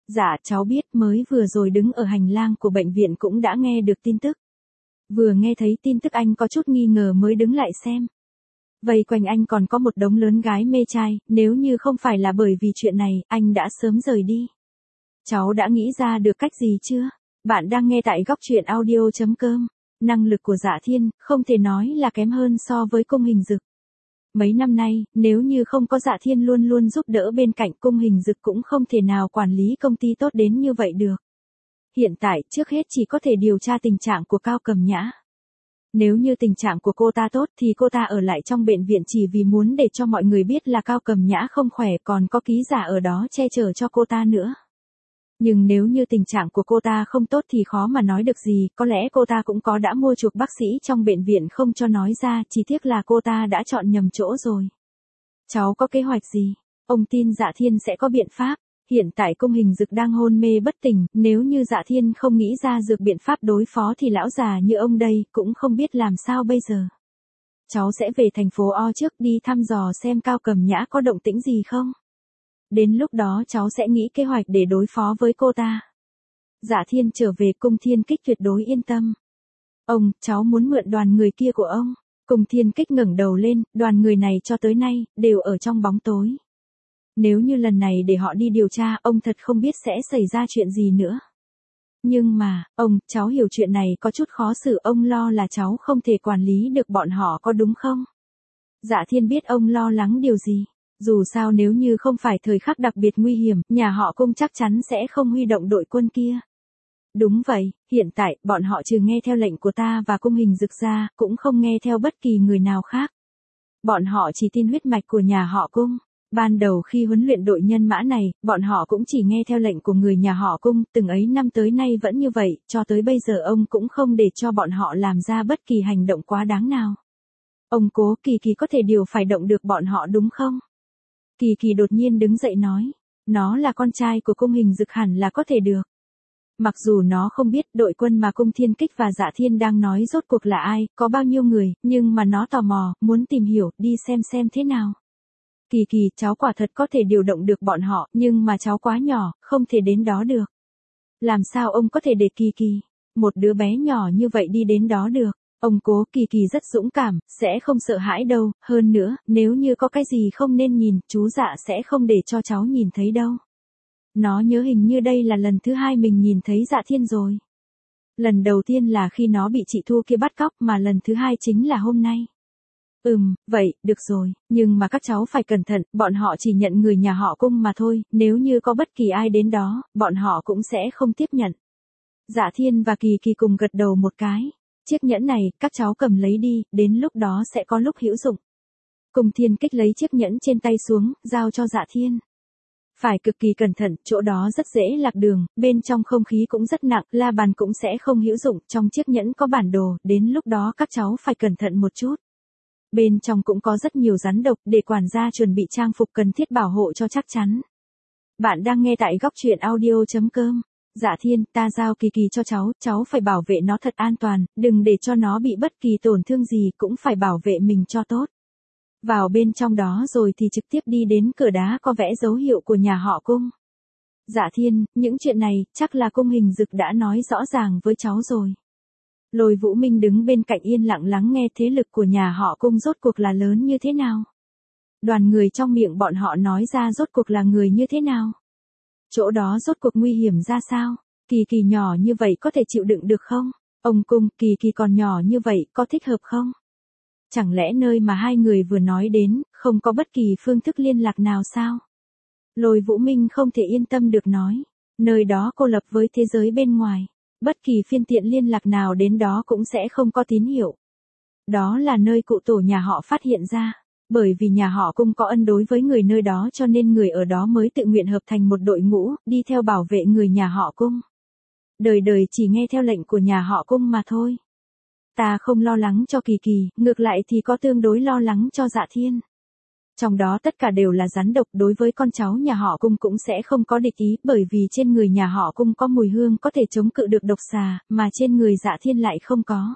Dạ, cháu biết, mới vừa rồi đứng ở hành lang của bệnh viện cũng đã nghe được tin tức. Vừa nghe thấy tin tức anh có chút nghi ngờ mới đứng lại xem. Vây quanh anh còn có một đống lớn gái mê trai, nếu như không phải là bởi vì chuyện này, anh đã sớm rời đi. Cháu đã nghĩ ra được cách gì chưa? Bạn đang nghe tại góc truyện audio.com. Năng lực của Dạ Thiên, không thể nói là kém hơn so với Cung Hình Dực. Mấy năm nay, nếu như không có Dạ Thiên luôn luôn giúp đỡ bên cạnh, Cung Hình Dực cũng không thể nào quản lý công ty tốt đến như vậy được. Hiện tại, trước hết chỉ có thể điều tra tình trạng của Cao Cầm Nhã. Nếu như tình trạng của cô ta tốt thì cô ta ở lại trong bệnh viện chỉ vì muốn để cho mọi người biết là Cao Cầm Nhã không khỏe, còn có ký giả ở đó che chở cho cô ta nữa. Nhưng nếu như tình trạng của cô ta không tốt thì khó mà nói được gì, có lẽ cô ta cũng có đã mua chuộc bác sĩ trong bệnh viện không cho nói ra, chỉ tiếc là cô ta đã chọn nhầm chỗ rồi. Cháu có kế hoạch gì? Ông tin Dạ Thiên sẽ có biện pháp. Hiện tại Cung Hình Dực đang hôn mê bất tỉnh, nếu như Dạ Thiên không nghĩ ra dược biện pháp đối phó thì lão già như ông đây cũng không biết làm sao bây giờ. Cháu sẽ về thành phố O trước đi thăm dò xem Cao Cầm Nhã có động tĩnh gì không. Đến lúc đó cháu sẽ nghĩ kế hoạch để đối phó với cô ta. Dạ Thiên trở về Cung Thiên Kích tuyệt đối yên tâm. Ông, cháu muốn mượn đoàn người kia của ông. Cung Thiên Kích ngẩng đầu lên, đoàn người này cho tới nay, đều ở trong bóng tối. Nếu như lần này để họ đi điều tra, ông thật không biết sẽ xảy ra chuyện gì nữa. Nhưng mà, ông, cháu hiểu chuyện này có chút khó xử, ông lo là cháu không thể quản lý được bọn họ có đúng không? Dạ Thiên biết ông lo lắng điều gì. Dù sao nếu như không phải thời khắc đặc biệt nguy hiểm, nhà họ Cung chắc chắn sẽ không huy động đội quân kia. Đúng vậy, hiện tại, bọn họ trừ nghe theo lệnh của ta và Cung Hình Dực ra, cũng không nghe theo bất kỳ người nào khác. Bọn họ chỉ tin huyết mạch của nhà họ Cung. Ban đầu khi huấn luyện đội nhân mã này, bọn họ cũng chỉ nghe theo lệnh của người nhà họ Cung, từng ấy năm tới nay vẫn như vậy, cho tới bây giờ ông cũng không để cho bọn họ làm ra bất kỳ hành động quá đáng nào. Ông cố Kỳ Kỳ có thể điều phải động được bọn họ đúng không? Kỳ Kỳ đột nhiên đứng dậy nói, nó là con trai của Cung Hình Dực hẳn là có thể được. Mặc dù nó không biết đội quân mà Cung Thiên Kích và Dạ Thiên đang nói rốt cuộc là ai, có bao nhiêu người, nhưng mà nó tò mò, muốn tìm hiểu, đi xem thế nào. Kỳ Kỳ, cháu quả thật có thể điều động được bọn họ, nhưng mà cháu quá nhỏ, không thể đến đó được. Làm sao ông có thể để Kỳ Kỳ, một đứa bé nhỏ như vậy đi đến đó được? Ông cố Kỳ Kỳ rất dũng cảm, sẽ không sợ hãi đâu, hơn nữa, nếu như có cái gì không nên nhìn, chú Dạ sẽ không để cho cháu nhìn thấy đâu. Nó nhớ hình như đây là lần thứ hai mình nhìn thấy Dạ Thiên rồi. Lần đầu tiên là khi nó bị chị Thu kia bắt cóc, mà lần thứ hai chính là hôm nay. Vậy, được rồi, nhưng mà các cháu phải cẩn thận, bọn họ chỉ nhận người nhà họ Cung mà thôi, nếu như có bất kỳ ai đến đó, bọn họ cũng sẽ không tiếp nhận. Dạ Thiên và Kỳ Kỳ cùng gật đầu một cái. Chiếc nhẫn này, các cháu cầm lấy đi, đến lúc đó sẽ có lúc hữu dụng. Cung Thiên Kích lấy chiếc nhẫn trên tay xuống, giao cho Dạ Thiên. Phải cực kỳ cẩn thận, chỗ đó rất dễ lạc đường, bên trong không khí cũng rất nặng, la bàn cũng sẽ không hữu dụng, trong chiếc nhẫn có bản đồ, đến lúc đó các cháu phải cẩn thận một chút. Bên trong cũng có rất nhiều rắn độc, để quản gia chuẩn bị trang phục cần thiết bảo hộ cho chắc chắn. Bạn đang nghe tại góc truyện audio.com. Dạ Thiên, ta giao Kỳ Kỳ cho cháu phải bảo vệ nó thật an toàn, đừng để cho nó bị bất kỳ tổn thương gì, cũng phải bảo vệ mình cho tốt. Vào bên trong đó rồi thì trực tiếp đi đến cửa đá có vẽ dấu hiệu của nhà họ Cung. Dạ Thiên, những chuyện này, chắc là Cung Hình Dực đã nói rõ ràng với cháu rồi. Lôi Vũ Minh đứng bên cạnh yên lặng lắng nghe thế lực của nhà họ Cung rốt cuộc là lớn như thế nào. Đoàn người trong miệng bọn họ nói ra rốt cuộc là người như thế nào. Chỗ đó rốt cuộc nguy hiểm ra sao? Kỳ Kỳ nhỏ như vậy có thể chịu đựng được không? Ông Cung, Kỳ Kỳ còn nhỏ như vậy, có thích hợp không? Chẳng lẽ nơi mà hai người vừa nói đến, không có bất kỳ phương thức liên lạc nào sao? Lôi Vũ Minh không thể yên tâm được nói. Nơi đó cô lập với thế giới bên ngoài. Bất kỳ phiên tiện liên lạc nào đến đó cũng sẽ không có tín hiệu. Đó là nơi cụ tổ nhà họ phát hiện ra. Bởi vì nhà họ Cung có ân đối với người nơi đó cho nên người ở đó mới tự nguyện hợp thành một đội ngũ, đi theo bảo vệ người nhà họ Cung. Đời đời chỉ nghe theo lệnh của nhà họ Cung mà thôi. Ta không lo lắng cho Kỳ Kỳ, ngược lại thì có tương đối lo lắng cho Dạ Thiên. Trong đó tất cả đều là rắn độc, đối với con cháu nhà họ Cung cũng sẽ không có địch ý, bởi vì trên người nhà họ Cung có mùi hương có thể chống cự được độc xà, mà trên người Dạ Thiên lại không có.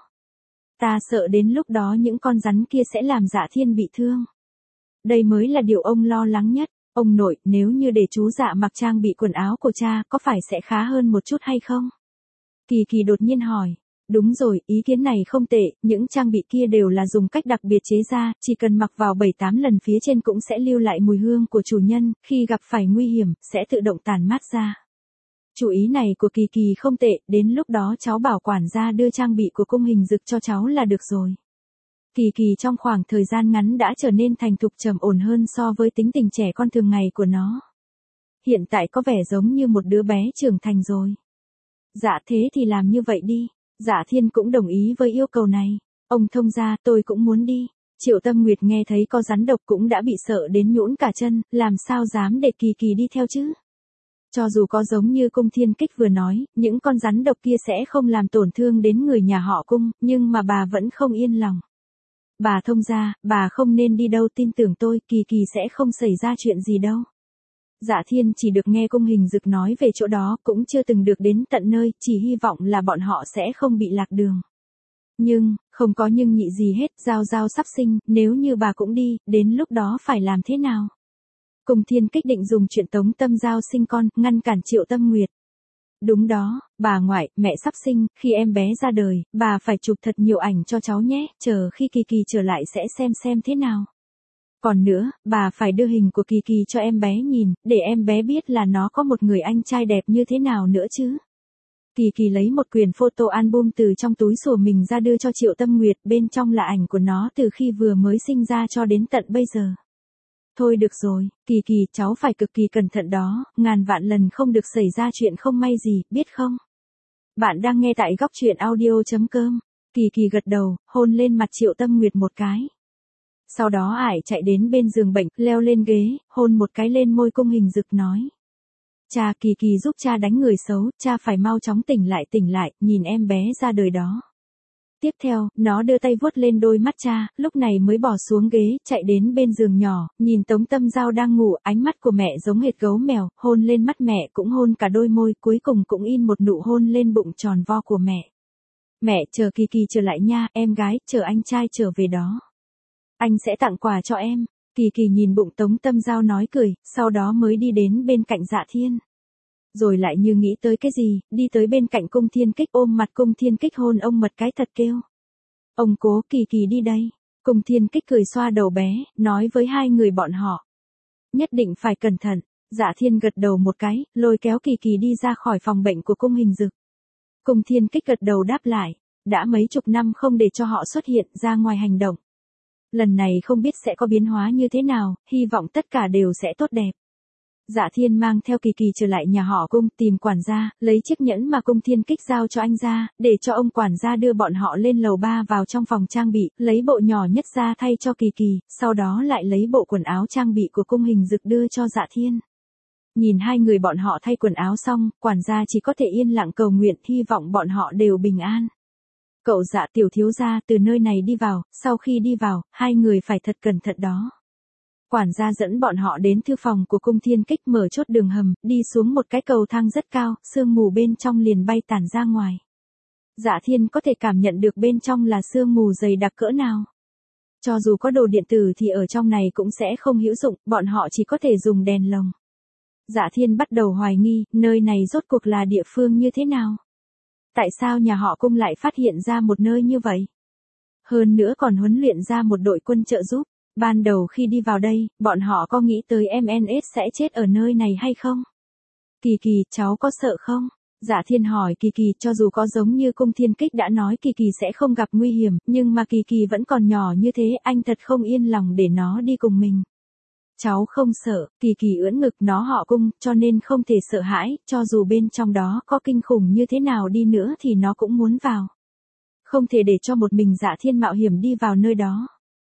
Ta sợ đến lúc đó những con rắn kia sẽ làm Dạ Thiên bị thương. Đây mới là điều ông lo lắng nhất. Ông nội, nếu như để chú Dạ mặc trang bị quần áo của cha, có phải sẽ khá hơn một chút hay không? Kỳ Kỳ đột nhiên hỏi. Đúng rồi, ý kiến này không tệ, những trang bị kia đều là dùng cách đặc biệt chế ra, chỉ cần mặc vào 7-8 lần phía trên cũng sẽ lưu lại mùi hương của chủ nhân, khi gặp phải nguy hiểm, sẽ tự động tản mát ra. Chủ ý này của Kỳ Kỳ không tệ, đến lúc đó cháu bảo quản gia đưa trang bị của cung hình dực cho cháu là được rồi. Kỳ Kỳ trong khoảng thời gian ngắn đã trở nên thành thục trầm ổn hơn so với tính tình trẻ con thường ngày của nó. Hiện tại có vẻ giống như một đứa bé trưởng thành rồi. Dạ thế thì làm như vậy đi. Dạ Thiên cũng đồng ý với yêu cầu này. Ông thông gia, tôi cũng muốn đi. Triệu Tâm Nguyệt nghe thấy có rắn độc cũng đã bị sợ đến nhũn cả chân, làm sao dám để Kỳ Kỳ đi theo chứ? Cho dù có giống như Cung Thiên Kích vừa nói, những con rắn độc kia sẽ không làm tổn thương đến người nhà họ Cung, nhưng mà bà vẫn không yên lòng. Bà thông gia, bà không nên đi đâu, tin tưởng tôi, Kỳ Kỳ sẽ không xảy ra chuyện gì đâu. Dạ Thiên chỉ được nghe Cung Hình Dực nói về chỗ đó, cũng chưa từng được đến tận nơi, chỉ hy vọng là bọn họ sẽ không bị lạc đường. Nhưng, không có nhưng nhị gì hết, Giao Giao sắp sinh, nếu như bà cũng đi, đến lúc đó phải làm thế nào? Cung Thiên Kích định dùng chuyện Tống Tâm Giao sinh con, ngăn cản Triệu Tâm Nguyệt. Đúng đó, bà ngoại, mẹ sắp sinh, khi em bé ra đời, bà phải chụp thật nhiều ảnh cho cháu nhé, chờ khi Kỳ Kỳ trở lại sẽ xem thế nào. Còn nữa, bà phải đưa hình của Kỳ Kỳ cho em bé nhìn, để em bé biết là nó có một người anh trai đẹp như thế nào nữa chứ. Kỳ Kỳ lấy một quyển photo album từ trong túi sổ mình ra đưa cho Triệu Tâm Nguyệt, bên trong là ảnh của nó từ khi vừa mới sinh ra cho đến tận bây giờ. Thôi được rồi, Kỳ Kỳ, cháu phải cực kỳ cẩn thận đó, ngàn vạn lần không được xảy ra chuyện không may gì, biết không? Bạn đang nghe tại góc truyện audio.com. Kỳ Kỳ gật đầu, hôn lên mặt Triệu Tâm Nguyệt một cái. Sau đó ải chạy đến bên giường bệnh, leo lên ghế, hôn một cái lên môi Cung Hình Dực nói. Cha, Kỳ Kỳ giúp cha đánh người xấu, cha phải mau chóng tỉnh lại, nhìn em bé ra đời đó. Tiếp theo, nó đưa tay vuốt lên đôi mắt cha, lúc này mới bỏ xuống ghế, chạy đến bên giường nhỏ, nhìn Tống Tâm Giao đang ngủ, ánh mắt của mẹ giống hệt gấu mèo, hôn lên mắt mẹ cũng hôn cả đôi môi, cuối cùng cũng in một nụ hôn lên bụng tròn vo của mẹ. Mẹ, chờ Kỳ Kỳ trở lại nha, em gái, chờ anh trai trở về đó. Anh sẽ tặng quà cho em. Kỳ Kỳ nhìn bụng Tống Tâm Giao nói cười, sau đó mới đi đến bên cạnh Dạ Thiên. Rồi lại như nghĩ tới cái gì, đi tới bên cạnh Cung Thiên Kích ôm mặt Cung Thiên Kích hôn ông mật cái thật kêu. Ông cố, Kỳ Kỳ đi đây. Cung Thiên Kích cười xoa đầu bé, nói với hai người bọn họ. Nhất định phải cẩn thận. Dạ Thiên gật đầu một cái, lôi kéo Kỳ Kỳ đi ra khỏi phòng bệnh của Cung Hình Dực. Cung Thiên Kích gật đầu đáp lại, đã mấy chục năm không để cho họ xuất hiện ra ngoài hành động. Lần này không biết sẽ có biến hóa như thế nào, hy vọng tất cả đều sẽ tốt đẹp. Dạ Thiên mang theo Kỳ Kỳ trở lại nhà họ Cung, tìm quản gia, lấy chiếc nhẫn mà Cung Thiên Kích giao cho anh ra, để cho ông quản gia đưa bọn họ lên lầu 3 vào trong phòng trang bị, lấy bộ nhỏ nhất ra thay cho Kỳ Kỳ, sau đó lại lấy bộ quần áo trang bị của Cung Hình Dực đưa cho Dạ Thiên. Nhìn hai người bọn họ thay quần áo xong, quản gia chỉ có thể yên lặng cầu nguyện, hy vọng bọn họ đều bình an. Cậu Dạ tiểu thiếu gia, từ nơi này đi vào, sau khi đi vào, hai người phải thật cẩn thận đó. Quản gia dẫn bọn họ đến thư phòng của Cung Thiên Kích, mở chốt đường hầm, đi xuống một cái cầu thang rất cao, sương mù bên trong liền bay tản ra ngoài. Dạ Thiên có thể cảm nhận được bên trong là sương mù dày đặc cỡ nào. Cho dù có đồ điện tử thì ở trong này cũng sẽ không hữu dụng, bọn họ chỉ có thể dùng đèn lồng. Dạ Thiên bắt đầu hoài nghi, nơi này rốt cuộc là địa phương như thế nào? Tại sao nhà họ Cung lại phát hiện ra một nơi như vậy? Hơn nữa còn huấn luyện ra một đội quân trợ giúp. Ban đầu khi đi vào đây, bọn họ có nghĩ tới MNS sẽ chết ở nơi này hay không? Kỳ Kỳ, cháu có sợ không? Dạ Thiên hỏi Kỳ Kỳ, cho dù có giống như Cung Thiên Kích đã nói Kỳ Kỳ sẽ không gặp nguy hiểm, nhưng mà Kỳ Kỳ vẫn còn nhỏ như thế, anh thật không yên lòng để nó đi cùng mình. Cháu không sợ, Kỳ Kỳ ưỡn ngực, nó họ Cung, cho nên không thể sợ hãi, cho dù bên trong đó có kinh khủng như thế nào đi nữa thì nó cũng muốn vào. Không thể để cho một mình Dạ Thiên mạo hiểm đi vào nơi đó.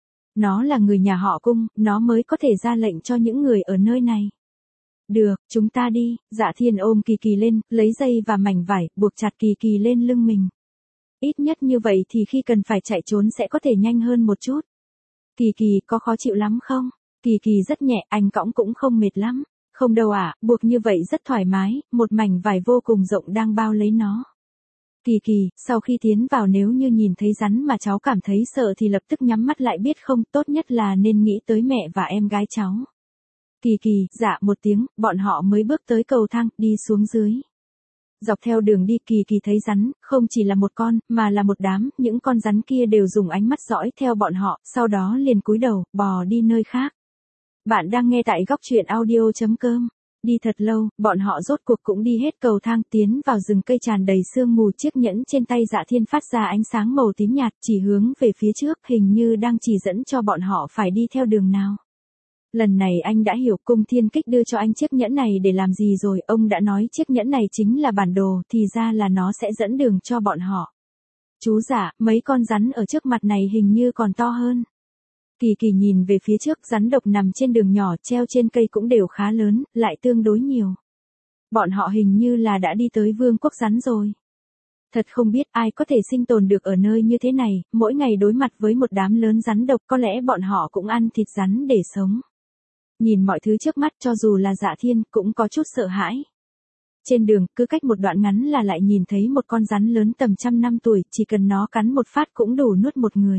Nó là người nhà họ Cung, nó mới có thể ra lệnh cho những người ở nơi này. Được, chúng ta đi. Dạ Thiên ôm Kỳ Kỳ lên, lấy dây và mảnh vải, buộc chặt Kỳ Kỳ lên lưng mình. Ít nhất như vậy thì khi cần phải chạy trốn sẽ có thể nhanh hơn một chút. Kỳ Kỳ, có khó chịu lắm không? Kỳ Kỳ rất nhẹ, anh cõng cũng không mệt lắm. Không đâu ạ, buộc như vậy rất thoải mái, một mảnh vải vô cùng rộng đang bao lấy nó. Kỳ Kỳ, sau khi tiến vào nếu như nhìn thấy rắn mà cháu cảm thấy sợ thì lập tức nhắm mắt lại biết không, tốt nhất là nên nghĩ tới mẹ và em gái cháu. Kỳ Kỳ, dạ một tiếng, bọn họ mới bước tới cầu thang, đi xuống dưới. Dọc theo đường đi Kỳ Kỳ thấy rắn, không chỉ là một con, mà là một đám, những con rắn kia đều dùng ánh mắt dõi theo bọn họ, sau đó liền cúi đầu, bò đi nơi khác. Bạn đang nghe tại góc truyện audio.com. Đi thật lâu, bọn họ rốt cuộc cũng đi hết cầu thang tiến vào rừng cây tràn đầy sương mù, chiếc nhẫn trên tay Dạ Thiên phát ra ánh sáng màu tím nhạt chỉ hướng về phía trước, hình như đang chỉ dẫn cho bọn họ phải đi theo đường nào. Lần này anh đã hiểu Cung Thiên Kích đưa cho anh chiếc nhẫn này để làm gì rồi, ông đã nói chiếc nhẫn này chính là bản đồ, thì ra là nó sẽ dẫn đường cho bọn họ. Chú giả, mấy con rắn ở trước mặt này hình như còn to hơn. Kỳ Kỳ nhìn về phía trước, rắn độc nằm trên đường nhỏ treo trên cây cũng đều khá lớn, lại tương đối nhiều. Bọn họ hình như là đã đi tới vương quốc rắn rồi. Thật không biết ai có thể sinh tồn được ở nơi như thế này, mỗi ngày đối mặt với một đám lớn rắn độc, có lẽ bọn họ cũng ăn thịt rắn để sống. Nhìn mọi thứ trước mắt cho dù là Dạ Thiên cũng có chút sợ hãi. Trên đường, cứ cách một đoạn ngắn là lại nhìn thấy một con rắn lớn tầm 100 năm tuổi, chỉ cần nó cắn một phát cũng đủ nuốt một người.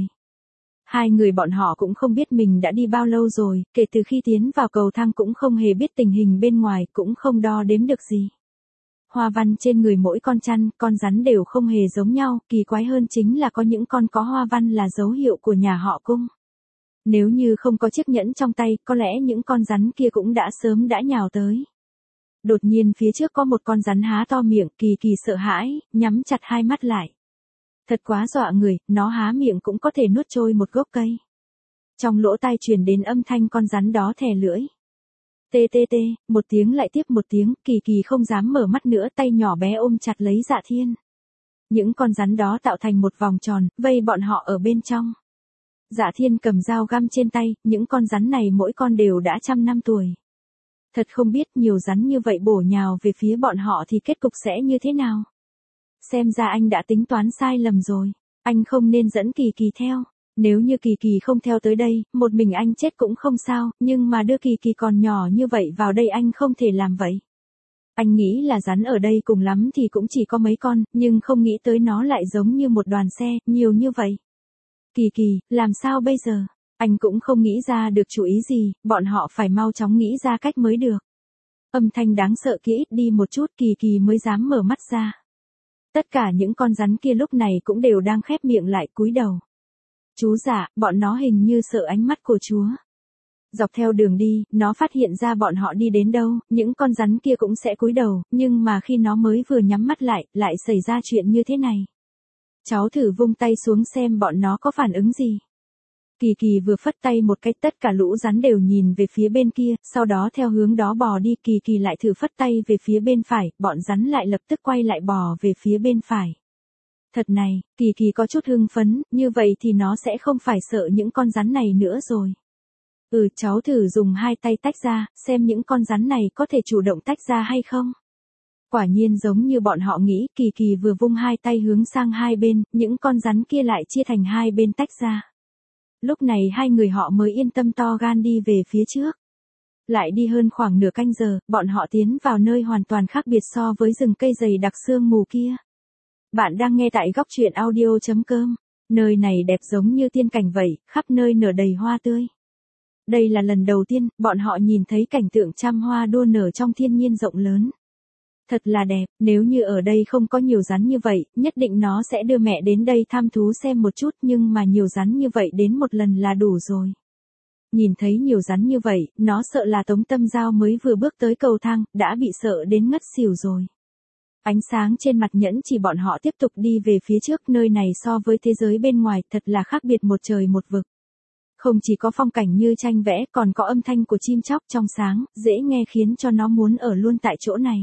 Hai người bọn họ cũng không biết mình đã đi bao lâu rồi, kể từ khi tiến vào cầu thang cũng không hề biết tình hình bên ngoài, cũng không đo đếm được gì. Hoa văn trên người mỗi con chăn, con rắn đều không hề giống nhau, kỳ quái hơn chính là có những con có hoa văn là dấu hiệu của nhà họ Cung. Nếu như không có chiếc nhẫn trong tay, có lẽ những con rắn kia cũng đã sớm đã nhào tới. Đột nhiên phía trước có một con rắn há to miệng, Kỳ Kỳ sợ hãi, nhắm chặt hai mắt lại. Thật quá dọa người, nó há miệng cũng có thể nuốt trôi một gốc cây. Trong lỗ tai truyền đến âm thanh con rắn đó thè lưỡi. Tê tê tê, một tiếng lại tiếp một tiếng, Kỳ Kỳ không dám mở mắt nữa, tay nhỏ bé ôm chặt lấy Dạ Thiên. Những con rắn đó tạo thành một vòng tròn, vây bọn họ ở bên trong. Dạ Thiên cầm dao găm trên tay, những con rắn này mỗi con đều đã 100 năm tuổi. Thật không biết nhiều rắn như vậy bổ nhào về phía bọn họ thì kết cục sẽ như thế nào. Xem ra anh đã tính toán sai lầm rồi. Anh không nên dẫn Kỳ Kỳ theo. Nếu như Kỳ Kỳ không theo tới đây, một mình anh chết cũng không sao, nhưng mà đưa Kỳ Kỳ còn nhỏ như vậy vào đây anh không thể làm vậy. Anh nghĩ là rắn ở đây cùng lắm thì cũng chỉ có mấy con, nhưng không nghĩ tới nó lại giống như một đoàn xe, nhiều như vậy. Kỳ Kỳ, làm sao bây giờ? Anh cũng không nghĩ ra được chủ ý gì, bọn họ phải mau chóng nghĩ ra cách mới được. Âm thanh đáng sợ kia ít đi một chút, Kỳ Kỳ mới dám mở mắt ra. Tất cả những con rắn kia lúc này cũng đều đang khép miệng lại cúi đầu. Chú giả, bọn nó hình như sợ ánh mắt của chúa. Dọc theo đường đi, nó phát hiện ra bọn họ đi đến đâu, những con rắn kia cũng sẽ cúi đầu, nhưng mà khi nó mới vừa nhắm mắt lại xảy ra chuyện như thế này. Cháu thử vung tay xuống xem bọn nó có phản ứng gì. Kỳ Kỳ vừa phất tay một cái, tất cả lũ rắn đều nhìn về phía bên kia, sau đó theo hướng đó bò đi. Kỳ Kỳ lại thử phất tay về phía bên phải, bọn rắn lại lập tức quay lại bò về phía bên phải. Thật này, Kỳ Kỳ có chút hưng phấn, như vậy thì nó sẽ không phải sợ những con rắn này nữa rồi. Cháu thử dùng hai tay tách ra, xem những con rắn này có thể chủ động tách ra hay không. Quả nhiên giống như bọn họ nghĩ, Kỳ Kỳ vừa vung hai tay hướng sang hai bên, những con rắn kia lại chia thành hai bên tách ra. Lúc này hai người họ mới yên tâm to gan đi về phía trước. Lại đi hơn khoảng nửa canh giờ, bọn họ tiến vào nơi hoàn toàn khác biệt so với rừng cây dày đặc sương mù kia. Bạn đang nghe tại góc truyện audio.com. Nơi này đẹp giống như tiên cảnh vậy, khắp nơi nở đầy hoa tươi. Đây là lần đầu tiên, bọn họ nhìn thấy cảnh tượng trăm hoa đua nở trong thiên nhiên rộng lớn. Thật là đẹp, nếu như ở đây không có nhiều rắn như vậy, nhất định nó sẽ đưa mẹ đến đây thăm thú xem một chút, nhưng mà nhiều rắn như vậy đến một lần là đủ rồi. Nhìn thấy nhiều rắn như vậy, nó sợ là Tống Tâm Giao mới vừa bước tới cầu thang, đã bị sợ đến ngất xỉu rồi. Ánh sáng trên mặt nhẫn chỉ bọn họ tiếp tục đi về phía trước, nơi này so với thế giới bên ngoài thật là khác biệt một trời một vực. Không chỉ có phong cảnh như tranh vẽ, còn có âm thanh của chim chóc trong sáng, dễ nghe khiến cho nó muốn ở luôn tại chỗ này.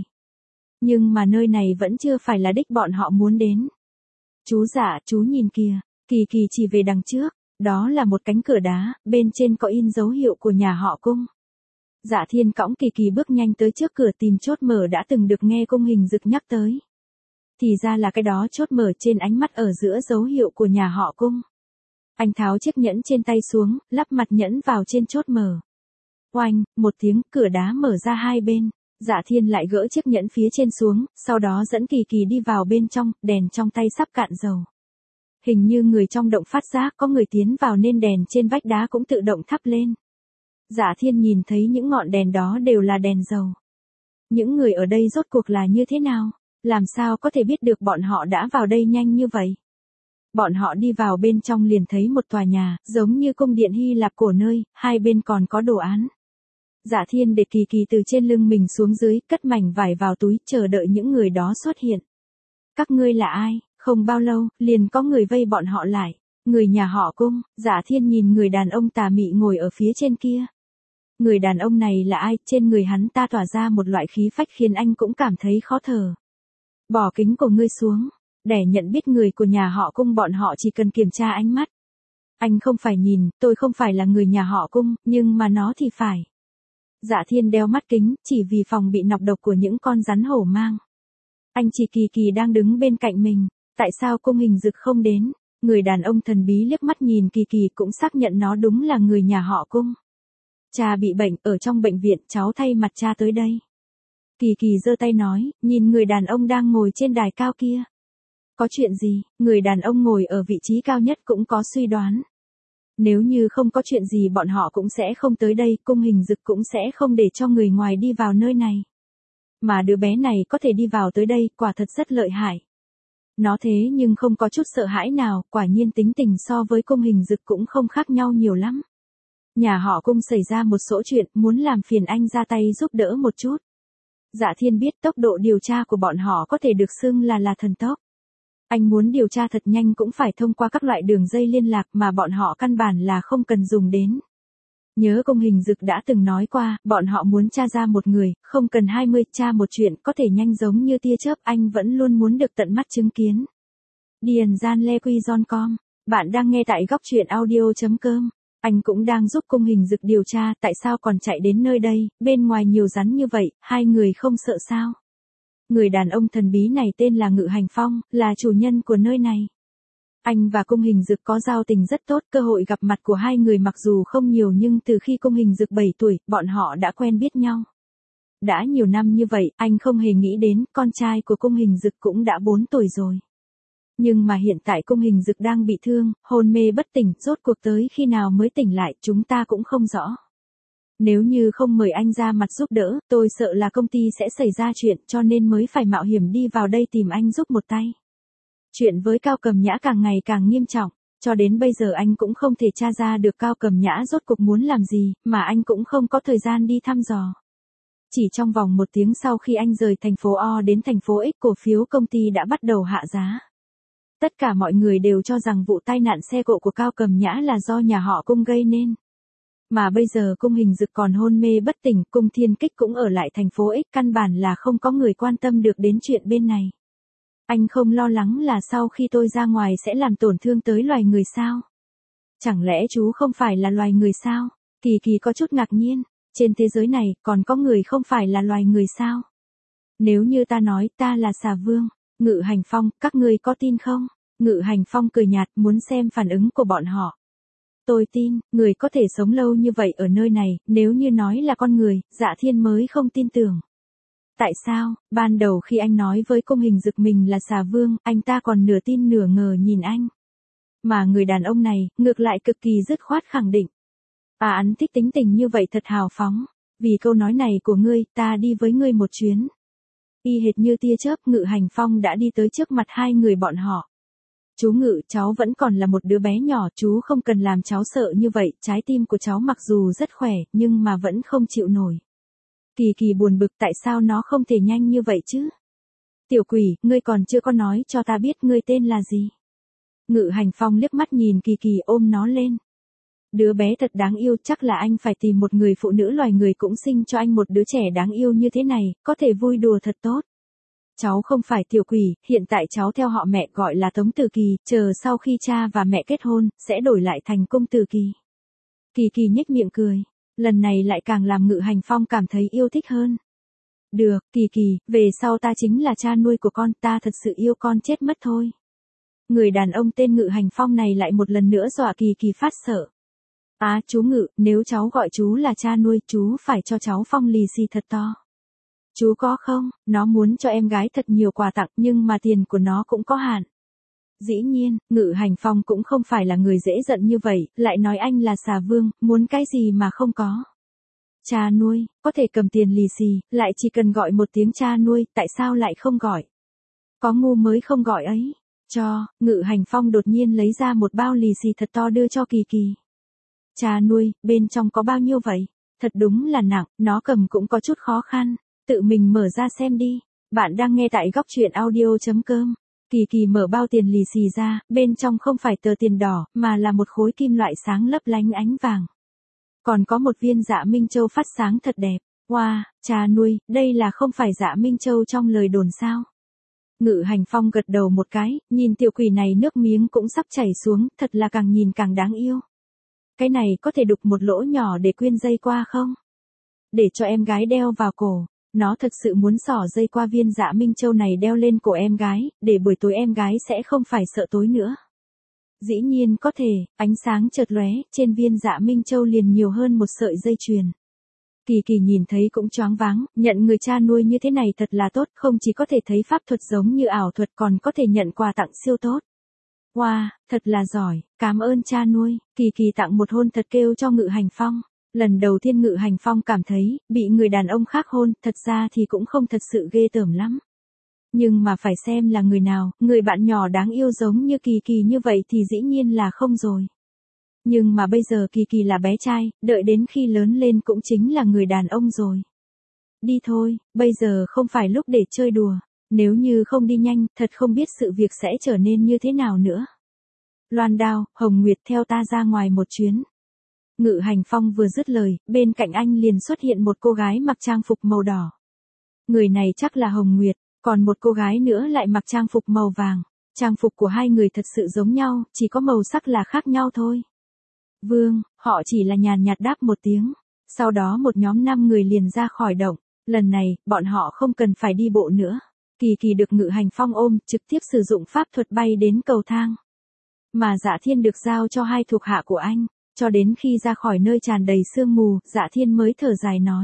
Nhưng mà nơi này vẫn chưa phải là đích bọn họ muốn đến. Chú giả, chú nhìn kìa, Kỳ Kỳ chỉ về đằng trước, đó là một cánh cửa đá, bên trên có in dấu hiệu của nhà họ Cung. Dạ Thiên cõng Kỳ Kỳ bước nhanh tới trước cửa tìm chốt mở đã từng được nghe Cung Hình Dực nhắc tới. Thì ra là cái đó, chốt mở trên ánh mắt ở giữa dấu hiệu của nhà họ Cung. Anh tháo chiếc nhẫn trên tay xuống, lắp mặt nhẫn vào trên chốt mở. Oanh, một tiếng, cửa đá mở ra hai bên. Dạ Thiên lại gỡ chiếc nhẫn phía trên xuống, sau đó dẫn Kỳ Kỳ đi vào bên trong, đèn trong tay sắp cạn dầu. Hình như người trong động phát giác có người tiến vào nên đèn trên vách đá cũng tự động thắp lên. Dạ Thiên nhìn thấy những ngọn đèn đó đều là đèn dầu. Những người ở đây rốt cuộc là như thế nào? Làm sao có thể biết được bọn họ đã vào đây nhanh như vậy? Bọn họ đi vào bên trong liền thấy một tòa nhà, giống như cung điện Hy Lạp cổ nơi, hai bên còn có đồ án. Dạ Thiên để Kỳ Kỳ từ trên lưng mình xuống dưới, cất mảnh vải vào túi, chờ đợi những người đó xuất hiện. Các ngươi là ai? Không bao lâu, liền có người vây bọn họ lại. Người nhà họ Cung. Dạ Thiên nhìn người đàn ông tà mị ngồi ở phía trên kia. Người đàn ông này là ai? Trên người hắn ta tỏa ra một loại khí phách khiến anh cũng cảm thấy khó thở. Bỏ kính của ngươi xuống. Để nhận biết người của nhà họ Cung, bọn họ chỉ cần kiểm tra ánh mắt. Anh không phải nhìn, tôi không phải là người nhà họ Cung, nhưng mà nó thì phải. Dạ Thiên đeo mắt kính, chỉ vì phòng bị nọc độc của những con rắn hổ mang. Anh chỉ Kỳ Kỳ đang đứng bên cạnh mình, tại sao Cung Hình Dực không đến? Người đàn ông thần bí liếc mắt nhìn Kỳ Kỳ cũng xác nhận nó đúng là người nhà họ Cung. Cha bị bệnh, ở trong bệnh viện, cháu thay mặt cha tới đây. Kỳ Kỳ giơ tay nói, nhìn người đàn ông đang ngồi trên đài cao kia. Có chuyện gì? Người đàn ông ngồi ở vị trí cao nhất cũng có suy đoán. Nếu như không có chuyện gì bọn họ cũng sẽ không tới đây, Cung Hình Dực cũng sẽ không để cho người ngoài đi vào nơi này. Mà đứa bé này có thể đi vào tới đây, quả thật rất lợi hại. Nó thế nhưng không có chút sợ hãi nào, quả nhiên tính tình so với Cung Hình Dực cũng không khác nhau nhiều lắm. Nhà họ Cung xảy ra một số chuyện, muốn làm phiền anh ra tay giúp đỡ một chút. Dạ Thiên biết tốc độ điều tra của bọn họ có thể được xưng là thần tốc. Anh muốn điều tra thật nhanh cũng phải thông qua các loại đường dây liên lạc mà bọn họ căn bản là không cần dùng đến. Nhớ Cung Hình Dực đã từng nói qua, bọn họ muốn tra ra một người, không cần 20, tra một chuyện có thể nhanh giống như tia chớp, anh vẫn luôn muốn được tận mắt chứng kiến. Điền Gian Le Quy Giòn Com, bạn đang nghe tại góc truyện audio.com. Anh cũng đang giúp Cung Hình Dực điều tra tại sao còn chạy đến nơi đây, bên ngoài nhiều rắn như vậy, hai người không sợ sao. Người đàn ông thần bí này tên là Ngự Hành Phong, là chủ nhân của nơi này. Anh và Cung Hình Dực có giao tình rất tốt, cơ hội gặp mặt của hai người mặc dù không nhiều nhưng từ khi Cung Hình Dực 7 tuổi, bọn họ đã quen biết nhau. Đã nhiều năm như vậy, anh không hề nghĩ đến, con trai của Cung Hình Dực cũng đã 4 tuổi rồi. Nhưng mà hiện tại Cung Hình Dực đang bị thương, hôn mê bất tỉnh, rốt cuộc tới khi nào mới tỉnh lại, chúng ta cũng không rõ. Nếu như không mời anh ra mặt giúp đỡ, tôi sợ là công ty sẽ xảy ra chuyện, cho nên mới phải mạo hiểm đi vào đây tìm anh giúp một tay. Chuyện với Cao Cầm Nhã càng ngày càng nghiêm trọng, cho đến bây giờ anh cũng không thể tra ra được Cao Cầm Nhã rốt cuộc muốn làm gì, mà anh cũng không có thời gian đi thăm dò. Chỉ trong vòng 1 tiếng sau khi anh rời thành phố O đến thành phố X, cổ phiếu công ty đã bắt đầu hạ giá. Tất cả mọi người đều cho rằng vụ tai nạn xe cộ của Cao Cầm Nhã là do nhà họ Cung gây nên. Mà bây giờ Cung Hình Dực còn hôn mê bất tỉnh, Cung Thiên Kích cũng ở lại thành phố X, căn bản là không có người quan tâm được đến chuyện bên này. Anh không lo lắng là sau khi tôi ra ngoài sẽ làm tổn thương tới loài người sao? Chẳng lẽ chú không phải là loài người sao? Kỳ Kỳ có chút ngạc nhiên, trên thế giới này còn có người không phải là loài người sao? Nếu như ta nói ta là xà vương, Ngự Hành Phong, các ngươi có tin không? Ngự Hành Phong cười nhạt, muốn xem phản ứng của bọn họ. Tôi tin, người có thể sống lâu như vậy ở nơi này, nếu như nói là con người, Dạ Thiên mới không tin tưởng. Tại sao? Ban đầu khi anh nói với Cung Hình Dực mình là xà vương, anh ta còn nửa tin nửa ngờ nhìn anh. Mà người đàn ông này, ngược lại cực kỳ dứt khoát khẳng định. Anh thích tính tình như vậy thật hào phóng. Vì câu nói này của ngươi, ta đi với ngươi một chuyến. Y hệt như tia chớp, Ngự Hành Phong đã đi tới trước mặt hai người bọn họ. Chú Ngự, cháu vẫn còn là một đứa bé nhỏ, chú không cần làm cháu sợ như vậy, trái tim của cháu mặc dù rất khỏe, nhưng mà vẫn không chịu nổi. Kỳ Kỳ buồn bực, tại sao nó không thể nhanh như vậy chứ? Tiểu quỷ, ngươi còn chưa có nói cho ta biết ngươi tên là gì. Ngự Hành Phong liếc mắt nhìn Kỳ Kỳ, ôm nó lên. Đứa bé thật đáng yêu, chắc là anh phải tìm một người phụ nữ loài người cũng sinh cho anh một đứa trẻ đáng yêu như thế này, có thể vui đùa thật tốt. Cháu không phải tiểu quỷ, hiện tại cháu theo họ mẹ gọi là Tống Tử Kỳ, chờ sau khi cha và mẹ kết hôn, sẽ đổi lại thành Cung Tử Kỳ. Kỳ Kỳ nhếch miệng cười, lần này lại càng làm Ngự Hành Phong cảm thấy yêu thích hơn. Được, Kỳ Kỳ, về sau ta chính là cha nuôi của con, ta thật sự yêu con chết mất thôi. Người đàn ông tên Ngự Hành Phong này lại một lần nữa dọa Kỳ Kỳ phát sợ. Chú Ngự, nếu cháu gọi chú là cha nuôi, chú phải cho cháu phong lì xì thật to. Chú có không? Nó muốn cho em gái thật nhiều quà tặng nhưng mà tiền của nó cũng có hạn. Dĩ nhiên, Ngự Hành Phong cũng không phải là người dễ giận như vậy, lại nói anh là xà vương, muốn cái gì mà không có. Cha nuôi, có thể cầm tiền lì xì, lại chỉ cần gọi một tiếng cha nuôi, tại sao lại không gọi? Có ngu mới không gọi ấy. Ngự Hành Phong đột nhiên lấy ra một bao lì xì thật to đưa cho Kỳ Kỳ. Cha nuôi, bên trong có bao nhiêu vậy? Thật đúng là nặng, nó cầm cũng có chút khó khăn. Tự mình mở ra xem đi. Bạn đang nghe tại góc truyện audio.com. Kỳ Kỳ mở bao tiền lì xì ra, bên trong không phải tờ tiền đỏ, mà là một khối kim loại sáng lấp lánh ánh vàng. Còn có một viên Dạ Minh Châu phát sáng thật đẹp. Wow, cha nuôi, đây là không phải Dạ Minh Châu trong lời đồn sao? Ngự Hành Phong gật đầu một cái, nhìn tiểu quỷ này nước miếng cũng sắp chảy xuống, thật là càng nhìn càng đáng yêu. Cái này có thể đục một lỗ nhỏ để quyên dây qua không? Để cho em gái đeo vào cổ. Nó thật sự muốn xỏ dây qua viên Dạ Minh Châu này đeo lên cổ em gái, để buổi tối em gái sẽ không phải sợ tối nữa. Dĩ nhiên có thể, ánh sáng chợt lóe, trên viên Dạ Minh Châu liền nhiều hơn một sợi dây chuyền. Kỳ Kỳ nhìn thấy cũng choáng váng, nhận người cha nuôi như thế này thật là tốt, không chỉ có thể thấy pháp thuật giống như ảo thuật còn có thể nhận quà tặng siêu tốt. Wow, thật là giỏi, cảm ơn cha nuôi. Kỳ Kỳ tặng một hôn thật kêu cho Ngự Hành Phong. Lần đầu tiên Ngự Hành Phong cảm thấy, bị người đàn ông khác hôn, thật ra thì cũng không thật sự ghê tởm lắm. Nhưng mà phải xem là người nào, người bạn nhỏ đáng yêu giống như Kỳ Kỳ như vậy thì dĩ nhiên là không rồi. Nhưng mà bây giờ Kỳ Kỳ là bé trai, đợi đến khi lớn lên cũng chính là người đàn ông rồi. Đi thôi, bây giờ không phải lúc để chơi đùa. Nếu như không đi nhanh, thật không biết sự việc sẽ trở nên như thế nào nữa. Loan Đao, Hồng Nguyệt theo ta ra ngoài một chuyến. Ngự Hành Phong vừa dứt lời, bên cạnh anh liền xuất hiện một cô gái mặc trang phục màu đỏ. Người này chắc là Hồng Nguyệt, còn một cô gái nữa lại mặc trang phục màu vàng. Trang phục của hai người thật sự giống nhau, chỉ có màu sắc là khác nhau thôi. Vương, họ chỉ là nhàn nhạt đáp một tiếng. Sau đó một nhóm 5 người liền ra khỏi động. Lần này, bọn họ không cần phải đi bộ nữa. Kỳ Kỳ được Ngự Hành Phong ôm, trực tiếp sử dụng pháp thuật bay đến cầu thang. Mà Dạ Thiên được giao cho hai thuộc hạ của anh. Cho đến khi ra khỏi nơi tràn đầy sương mù, Dạ Thiên mới thở dài nói.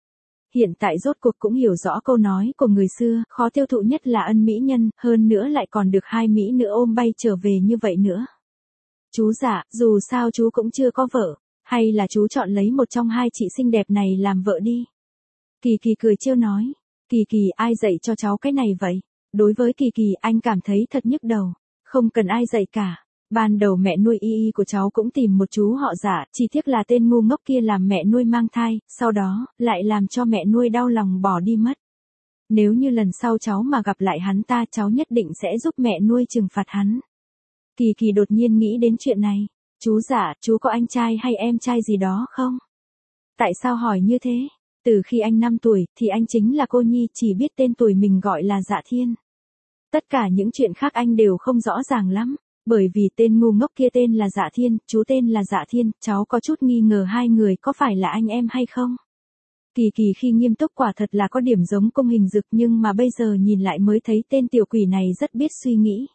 Hiện tại rốt cuộc cũng hiểu rõ câu nói của người xưa, khó tiêu thụ nhất là ân mỹ nhân, hơn nữa lại còn được hai mỹ nữ ôm bay trở về như vậy nữa. Chú Dạ, dù sao chú cũng chưa có vợ, hay là chú chọn lấy một trong hai chị xinh đẹp này làm vợ đi. Kỳ Kỳ cười trêu nói. Kỳ Kỳ, ai dạy cho cháu cái này vậy? Đối với Kỳ Kỳ, anh cảm thấy thật nhức đầu. Không cần ai dạy cả. Ban đầu mẹ nuôi y của cháu cũng tìm một chú họ Dạ, chỉ tiếc là tên ngu ngốc kia làm mẹ nuôi mang thai, sau đó, lại làm cho mẹ nuôi đau lòng bỏ đi mất. Nếu như lần sau cháu mà gặp lại hắn ta, cháu nhất định sẽ giúp mẹ nuôi trừng phạt hắn. Kỳ Kỳ đột nhiên nghĩ đến chuyện này. Chú Dạ, chú có anh trai hay em trai gì đó không? Tại sao hỏi như thế? Từ khi anh 5 tuổi, thì anh chính là cô nhi, chỉ biết tên tuổi mình gọi là Dạ Thiên. Tất cả những chuyện khác anh đều không rõ ràng lắm. Bởi vì tên ngu ngốc kia tên là Dạ Thiên, chú tên là Dạ Thiên, cháu có chút nghi ngờ hai người có phải là anh em hay không? Kỳ Kỳ khi nghiêm túc quả thật là có điểm giống Cung Hình Dực, nhưng mà bây giờ nhìn lại mới thấy tên tiểu quỷ này rất biết suy nghĩ.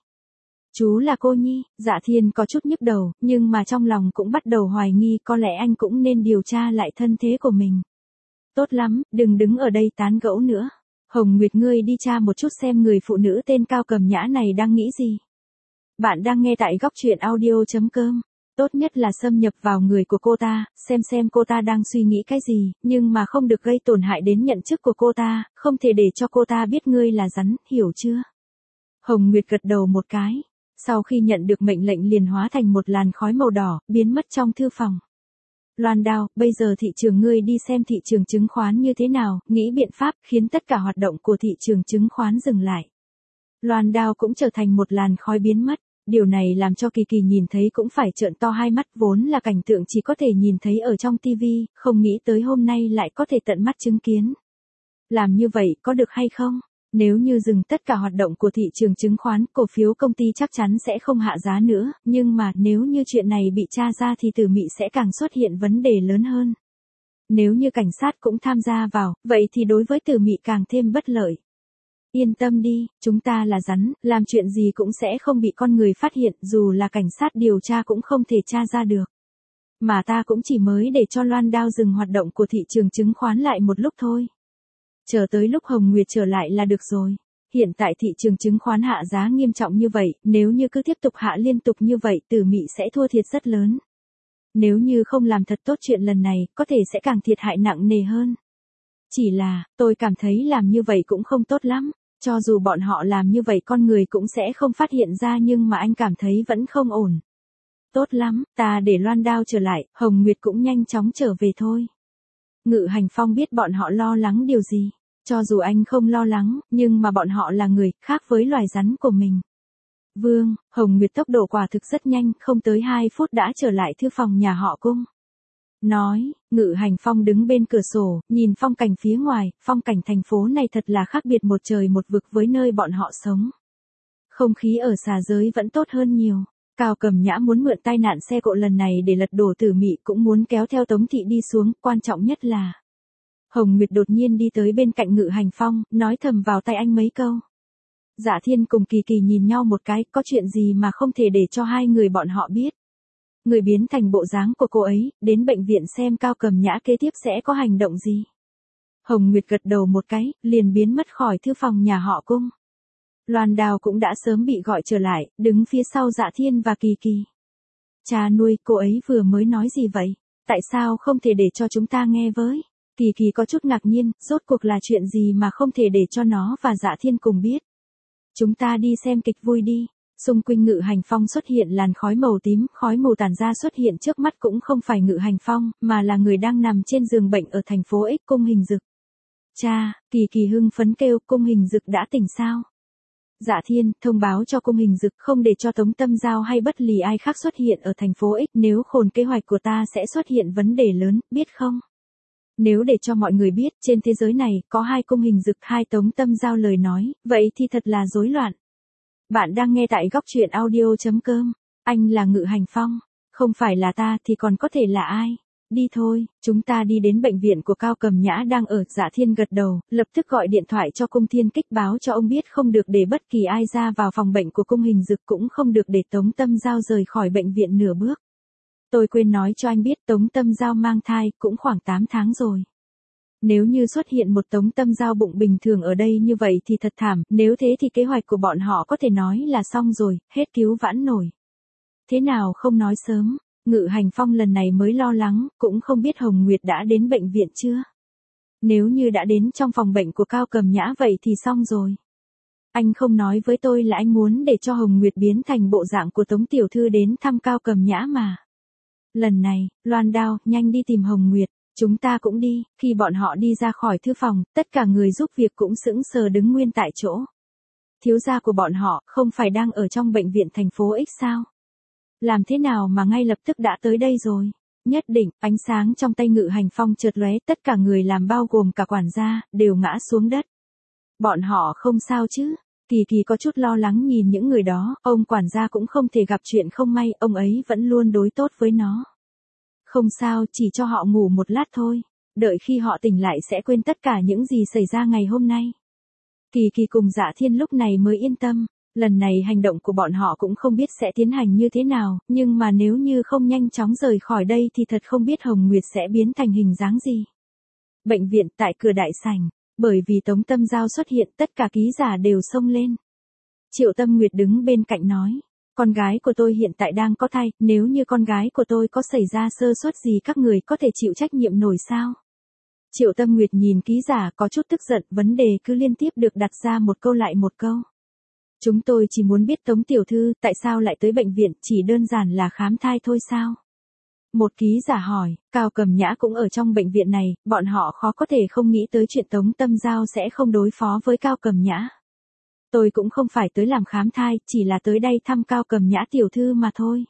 Chú là cô nhi, Dạ Thiên có chút nhức đầu, nhưng mà trong lòng cũng bắt đầu hoài nghi, có lẽ anh cũng nên điều tra lại thân thế của mình. Tốt lắm, đừng đứng ở đây tán gẫu nữa. Hồng Nguyệt, ngươi đi tra một chút xem người phụ nữ tên Cao Cầm Nhã này đang nghĩ gì. Bạn đang nghe tại góc truyện audio.com. Tốt nhất là xâm nhập vào người của cô ta, xem cô ta đang suy nghĩ cái gì, nhưng mà không được gây tổn hại đến nhận chức của cô ta, không thể để cho cô ta biết ngươi là rắn, hiểu chưa? Hồng Nguyệt gật đầu một cái. Sau khi nhận được mệnh lệnh liền hóa thành một làn khói màu đỏ, biến mất trong thư phòng. Loan Đao, bây giờ thị trường ngươi đi xem thị trường chứng khoán như thế nào, nghĩ biện pháp khiến tất cả hoạt động của thị trường chứng khoán dừng lại. Loan Đao cũng trở thành một làn khói biến mất. Điều này làm cho Kỳ Kỳ nhìn thấy cũng phải trợn to hai mắt, vốn là cảnh tượng chỉ có thể nhìn thấy ở trong tivi, không nghĩ tới hôm nay lại có thể tận mắt chứng kiến. Làm như vậy có được hay không? Nếu như dừng tất cả hoạt động của thị trường chứng khoán, cổ phiếu công ty chắc chắn sẽ không hạ giá nữa, nhưng mà nếu như chuyện này bị tra ra thì Tử Mị sẽ càng xuất hiện vấn đề lớn hơn. Nếu như cảnh sát cũng tham gia vào, vậy thì đối với Tử Mị càng thêm bất lợi. Yên tâm đi, chúng ta là rắn, làm chuyện gì cũng sẽ không bị con người phát hiện, dù là cảnh sát điều tra cũng không thể tra ra được. Mà ta cũng chỉ mới để cho Loan Đao dừng hoạt động của thị trường chứng khoán lại một lúc thôi. Chờ tới lúc Hồng Nguyệt trở lại là được rồi. Hiện tại thị trường chứng khoán hạ giá nghiêm trọng như vậy, nếu như cứ tiếp tục hạ liên tục như vậy, Tử Mị sẽ thua thiệt rất lớn. Nếu như không làm thật tốt chuyện lần này, có thể sẽ càng thiệt hại nặng nề hơn. Chỉ là, tôi cảm thấy làm như vậy cũng không tốt lắm. Cho dù bọn họ làm như vậy con người cũng sẽ không phát hiện ra nhưng mà anh cảm thấy vẫn không ổn. Tốt lắm, ta để Loan Đao trở lại, Hồng Nguyệt cũng nhanh chóng trở về thôi. Ngự Hành Phong biết bọn họ lo lắng điều gì. Cho dù anh không lo lắng, nhưng mà bọn họ là người khác với loài rắn của mình. Vương, Hồng Nguyệt tốc độ quả thực rất nhanh, không tới 2 phút đã trở lại thư phòng nhà họ Cung. Nói, Ngự Hành Phong đứng bên cửa sổ, nhìn phong cảnh phía ngoài, phong cảnh thành phố này thật là khác biệt một trời một vực với nơi bọn họ sống. Không khí ở xà giới vẫn tốt hơn nhiều. Cao Cầm Nhã muốn mượn tai nạn xe cộ lần này để lật đổ Tử Mị cũng muốn kéo theo Tống Thị đi xuống, quan trọng nhất là Hồng Nguyệt đột nhiên đi tới bên cạnh Ngự Hành Phong, nói thầm vào tai anh mấy câu. Dạ Thiên cùng Kỳ Kỳ nhìn nhau một cái, có chuyện gì mà không thể để cho hai người bọn họ biết. Người biến thành bộ dáng của cô ấy, đến bệnh viện xem Cao Cầm Nhã kế tiếp sẽ có hành động gì. Hồng Nguyệt gật đầu một cái, liền biến mất khỏi thư phòng nhà họ Cung. Loan Đào cũng đã sớm bị gọi trở lại, đứng phía sau Dạ Thiên và Kỳ Kỳ. Cha nuôi, cô ấy vừa mới nói gì vậy? Tại sao không thể để cho chúng ta nghe với? Kỳ Kỳ có chút ngạc nhiên, rốt cuộc là chuyện gì mà không thể để cho nó và Dạ Thiên cùng biết. Chúng ta đi xem kịch vui đi. Xung quanh Ngự Hành Phong xuất hiện làn khói màu tím, khói mù tản ra xuất hiện trước mắt cũng không phải Ngự Hành Phong, mà là người đang nằm trên giường bệnh ở thành phố X Cung Hình Dực. Cha, Kỳ Kỳ hưng phấn kêu, Cung Hình Dực đã tỉnh sao? Dạ Thiên, thông báo cho Cung Hình Dực không để cho Tống Tâm Giao hay bất lì ai khác xuất hiện ở thành phố X, nếu khồn kế hoạch của ta sẽ xuất hiện vấn đề lớn, biết không? Nếu để cho mọi người biết trên thế giới này có 2 Cung Hình Dực 2 Tống Tâm Giao lời nói, vậy thì thật là rối loạn. Bạn đang nghe tại góc truyện audio.com, anh là Ngự Hành Phong, không phải là ta thì còn có thể là ai? Đi thôi, chúng ta đi đến bệnh viện của Cao Cầm Nhã đang ở. Dạ Thiên gật đầu, lập tức gọi điện thoại cho Cung Thiên Kích báo cho ông biết không được để bất kỳ ai ra vào phòng bệnh của Cung Hình Dực, cũng không được để Tống Tâm Giao rời khỏi bệnh viện nửa bước. Tôi quên nói cho anh biết Tống Tâm Giao mang thai, cũng khoảng 8 tháng rồi. Nếu như xuất hiện một Tống Tâm Giao bụng bình thường ở đây như vậy thì thật thảm, nếu thế thì kế hoạch của bọn họ có thể nói là xong rồi, hết cứu vãn nổi. Thế nào không nói sớm, Ngự Hành Phong lần này mới lo lắng, cũng không biết Hồng Nguyệt đã đến bệnh viện chưa. Nếu như đã đến trong phòng bệnh của Cao Cầm Nhã vậy thì xong rồi. Anh không nói với tôi là anh muốn để cho Hồng Nguyệt biến thành bộ dạng của Tống Tiểu Thư đến thăm Cao Cầm Nhã mà. Lần này, Loan Đao, nhanh đi tìm Hồng Nguyệt. Chúng ta cũng đi. Khi bọn họ đi ra khỏi thư phòng, tất cả người giúp việc cũng sững sờ đứng nguyên tại chỗ. Thiếu gia của bọn họ không phải đang ở trong bệnh viện thành phố X sao? Làm thế nào mà ngay lập tức đã tới đây rồi? Nhất định, ánh sáng trong tay Ngự Hành Phong chợt lóe, tất cả người làm bao gồm cả quản gia, đều ngã xuống đất. Bọn họ không sao chứ? Kỳ Kỳ có chút lo lắng nhìn những người đó, ông quản gia cũng không thể gặp chuyện không may, ông ấy vẫn luôn đối tốt với nó. Không sao, chỉ cho họ ngủ một lát thôi. Đợi khi họ tỉnh lại sẽ quên tất cả những gì xảy ra ngày hôm nay. Kỳ Kỳ cùng Dạ Thiên lúc này mới yên tâm. Lần này hành động của bọn họ cũng không biết sẽ tiến hành như thế nào, nhưng mà nếu như không nhanh chóng rời khỏi đây thì thật không biết Hồng Nguyệt sẽ biến thành hình dáng gì. Bệnh viện tại cửa đại sảnh, bởi vì Tống Tâm Giao xuất hiện tất cả ký giả đều xông lên. Triệu Tâm Nguyệt đứng bên cạnh nói. Con gái của tôi hiện tại đang có thai, nếu như con gái của tôi có xảy ra sơ suất gì các người có thể chịu trách nhiệm nổi sao? Triệu Tâm Nguyệt nhìn ký giả có chút tức giận, vấn đề cứ liên tiếp được đặt ra một câu lại một câu. Chúng tôi chỉ muốn biết Tống Tiểu Thư tại sao lại tới bệnh viện, chỉ đơn giản là khám thai thôi sao? Một ký giả hỏi, Cao Cầm Nhã cũng ở trong bệnh viện này, bọn họ khó có thể không nghĩ tới chuyện Tống Tâm Giao sẽ không đối phó với Cao Cầm Nhã. Tôi cũng không phải tới làm khám thai, chỉ là tới đây thăm Cao Cầm Nhã tiểu thư mà thôi.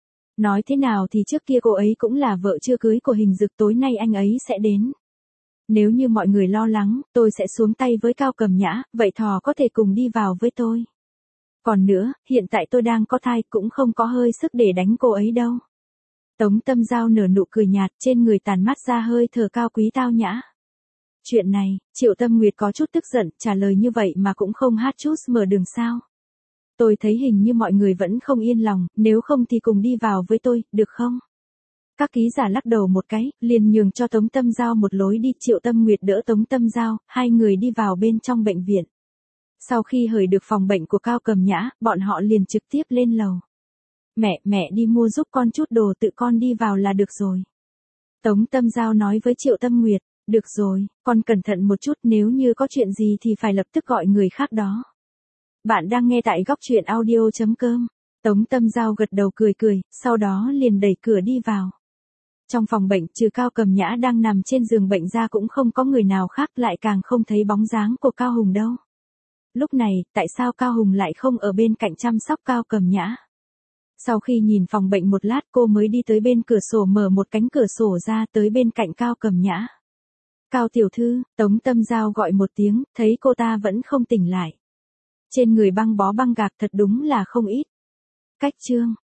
Nói thế nào thì trước kia cô ấy cũng là vợ chưa cưới của Hình Dực, tối nay anh ấy sẽ đến. Nếu như mọi người lo lắng, tôi sẽ xuống tay với Cao Cầm Nhã, vậy Thò có thể cùng đi vào với tôi. Còn nữa, hiện tại tôi đang có thai, cũng không có hơi sức để đánh cô ấy đâu. Tống Tâm Giao nở nụ cười nhạt, trên người tàn mắt ra hơi thở cao quý tao nhã. Chuyện này, Triệu Tâm Nguyệt có chút tức giận, trả lời như vậy mà cũng không hát chút mở đường sao. Tôi thấy hình như mọi người vẫn không yên lòng, nếu không thì cùng đi vào với tôi, được không? Các ký giả lắc đầu một cái, liền nhường cho Tống Tâm Giao một lối đi. Triệu Tâm Nguyệt đỡ Tống Tâm Giao, hai người đi vào bên trong bệnh viện. Sau khi hời được phòng bệnh của Cao Cầm Nhã, bọn họ liền trực tiếp lên lầu. Mẹ đi mua giúp con chút đồ tự con đi vào là được rồi. Tống Tâm Giao nói với Triệu Tâm Nguyệt, được rồi, con cẩn thận một chút, nếu như có chuyện gì thì phải lập tức gọi người khác đó. Bạn đang nghe tại góc truyện audio.com. Tống Tâm Giao gật đầu cười cười, sau đó liền đẩy cửa đi vào. Trong phòng bệnh, trừ Cao Cầm Nhã đang nằm trên giường bệnh ra cũng không có người nào khác, lại càng không thấy bóng dáng của Cao Hùng đâu. Lúc này, tại sao Cao Hùng lại không ở bên cạnh chăm sóc Cao Cầm Nhã? Sau khi nhìn phòng bệnh một lát, cô mới đi tới bên cửa sổ, mở một cánh cửa sổ ra, tới bên cạnh Cao Cầm Nhã. Cao tiểu thư, Tống Tâm Giao gọi một tiếng, thấy cô ta vẫn không tỉnh lại. Trên người băng bó băng gạc thật đúng là không ít. Cách chương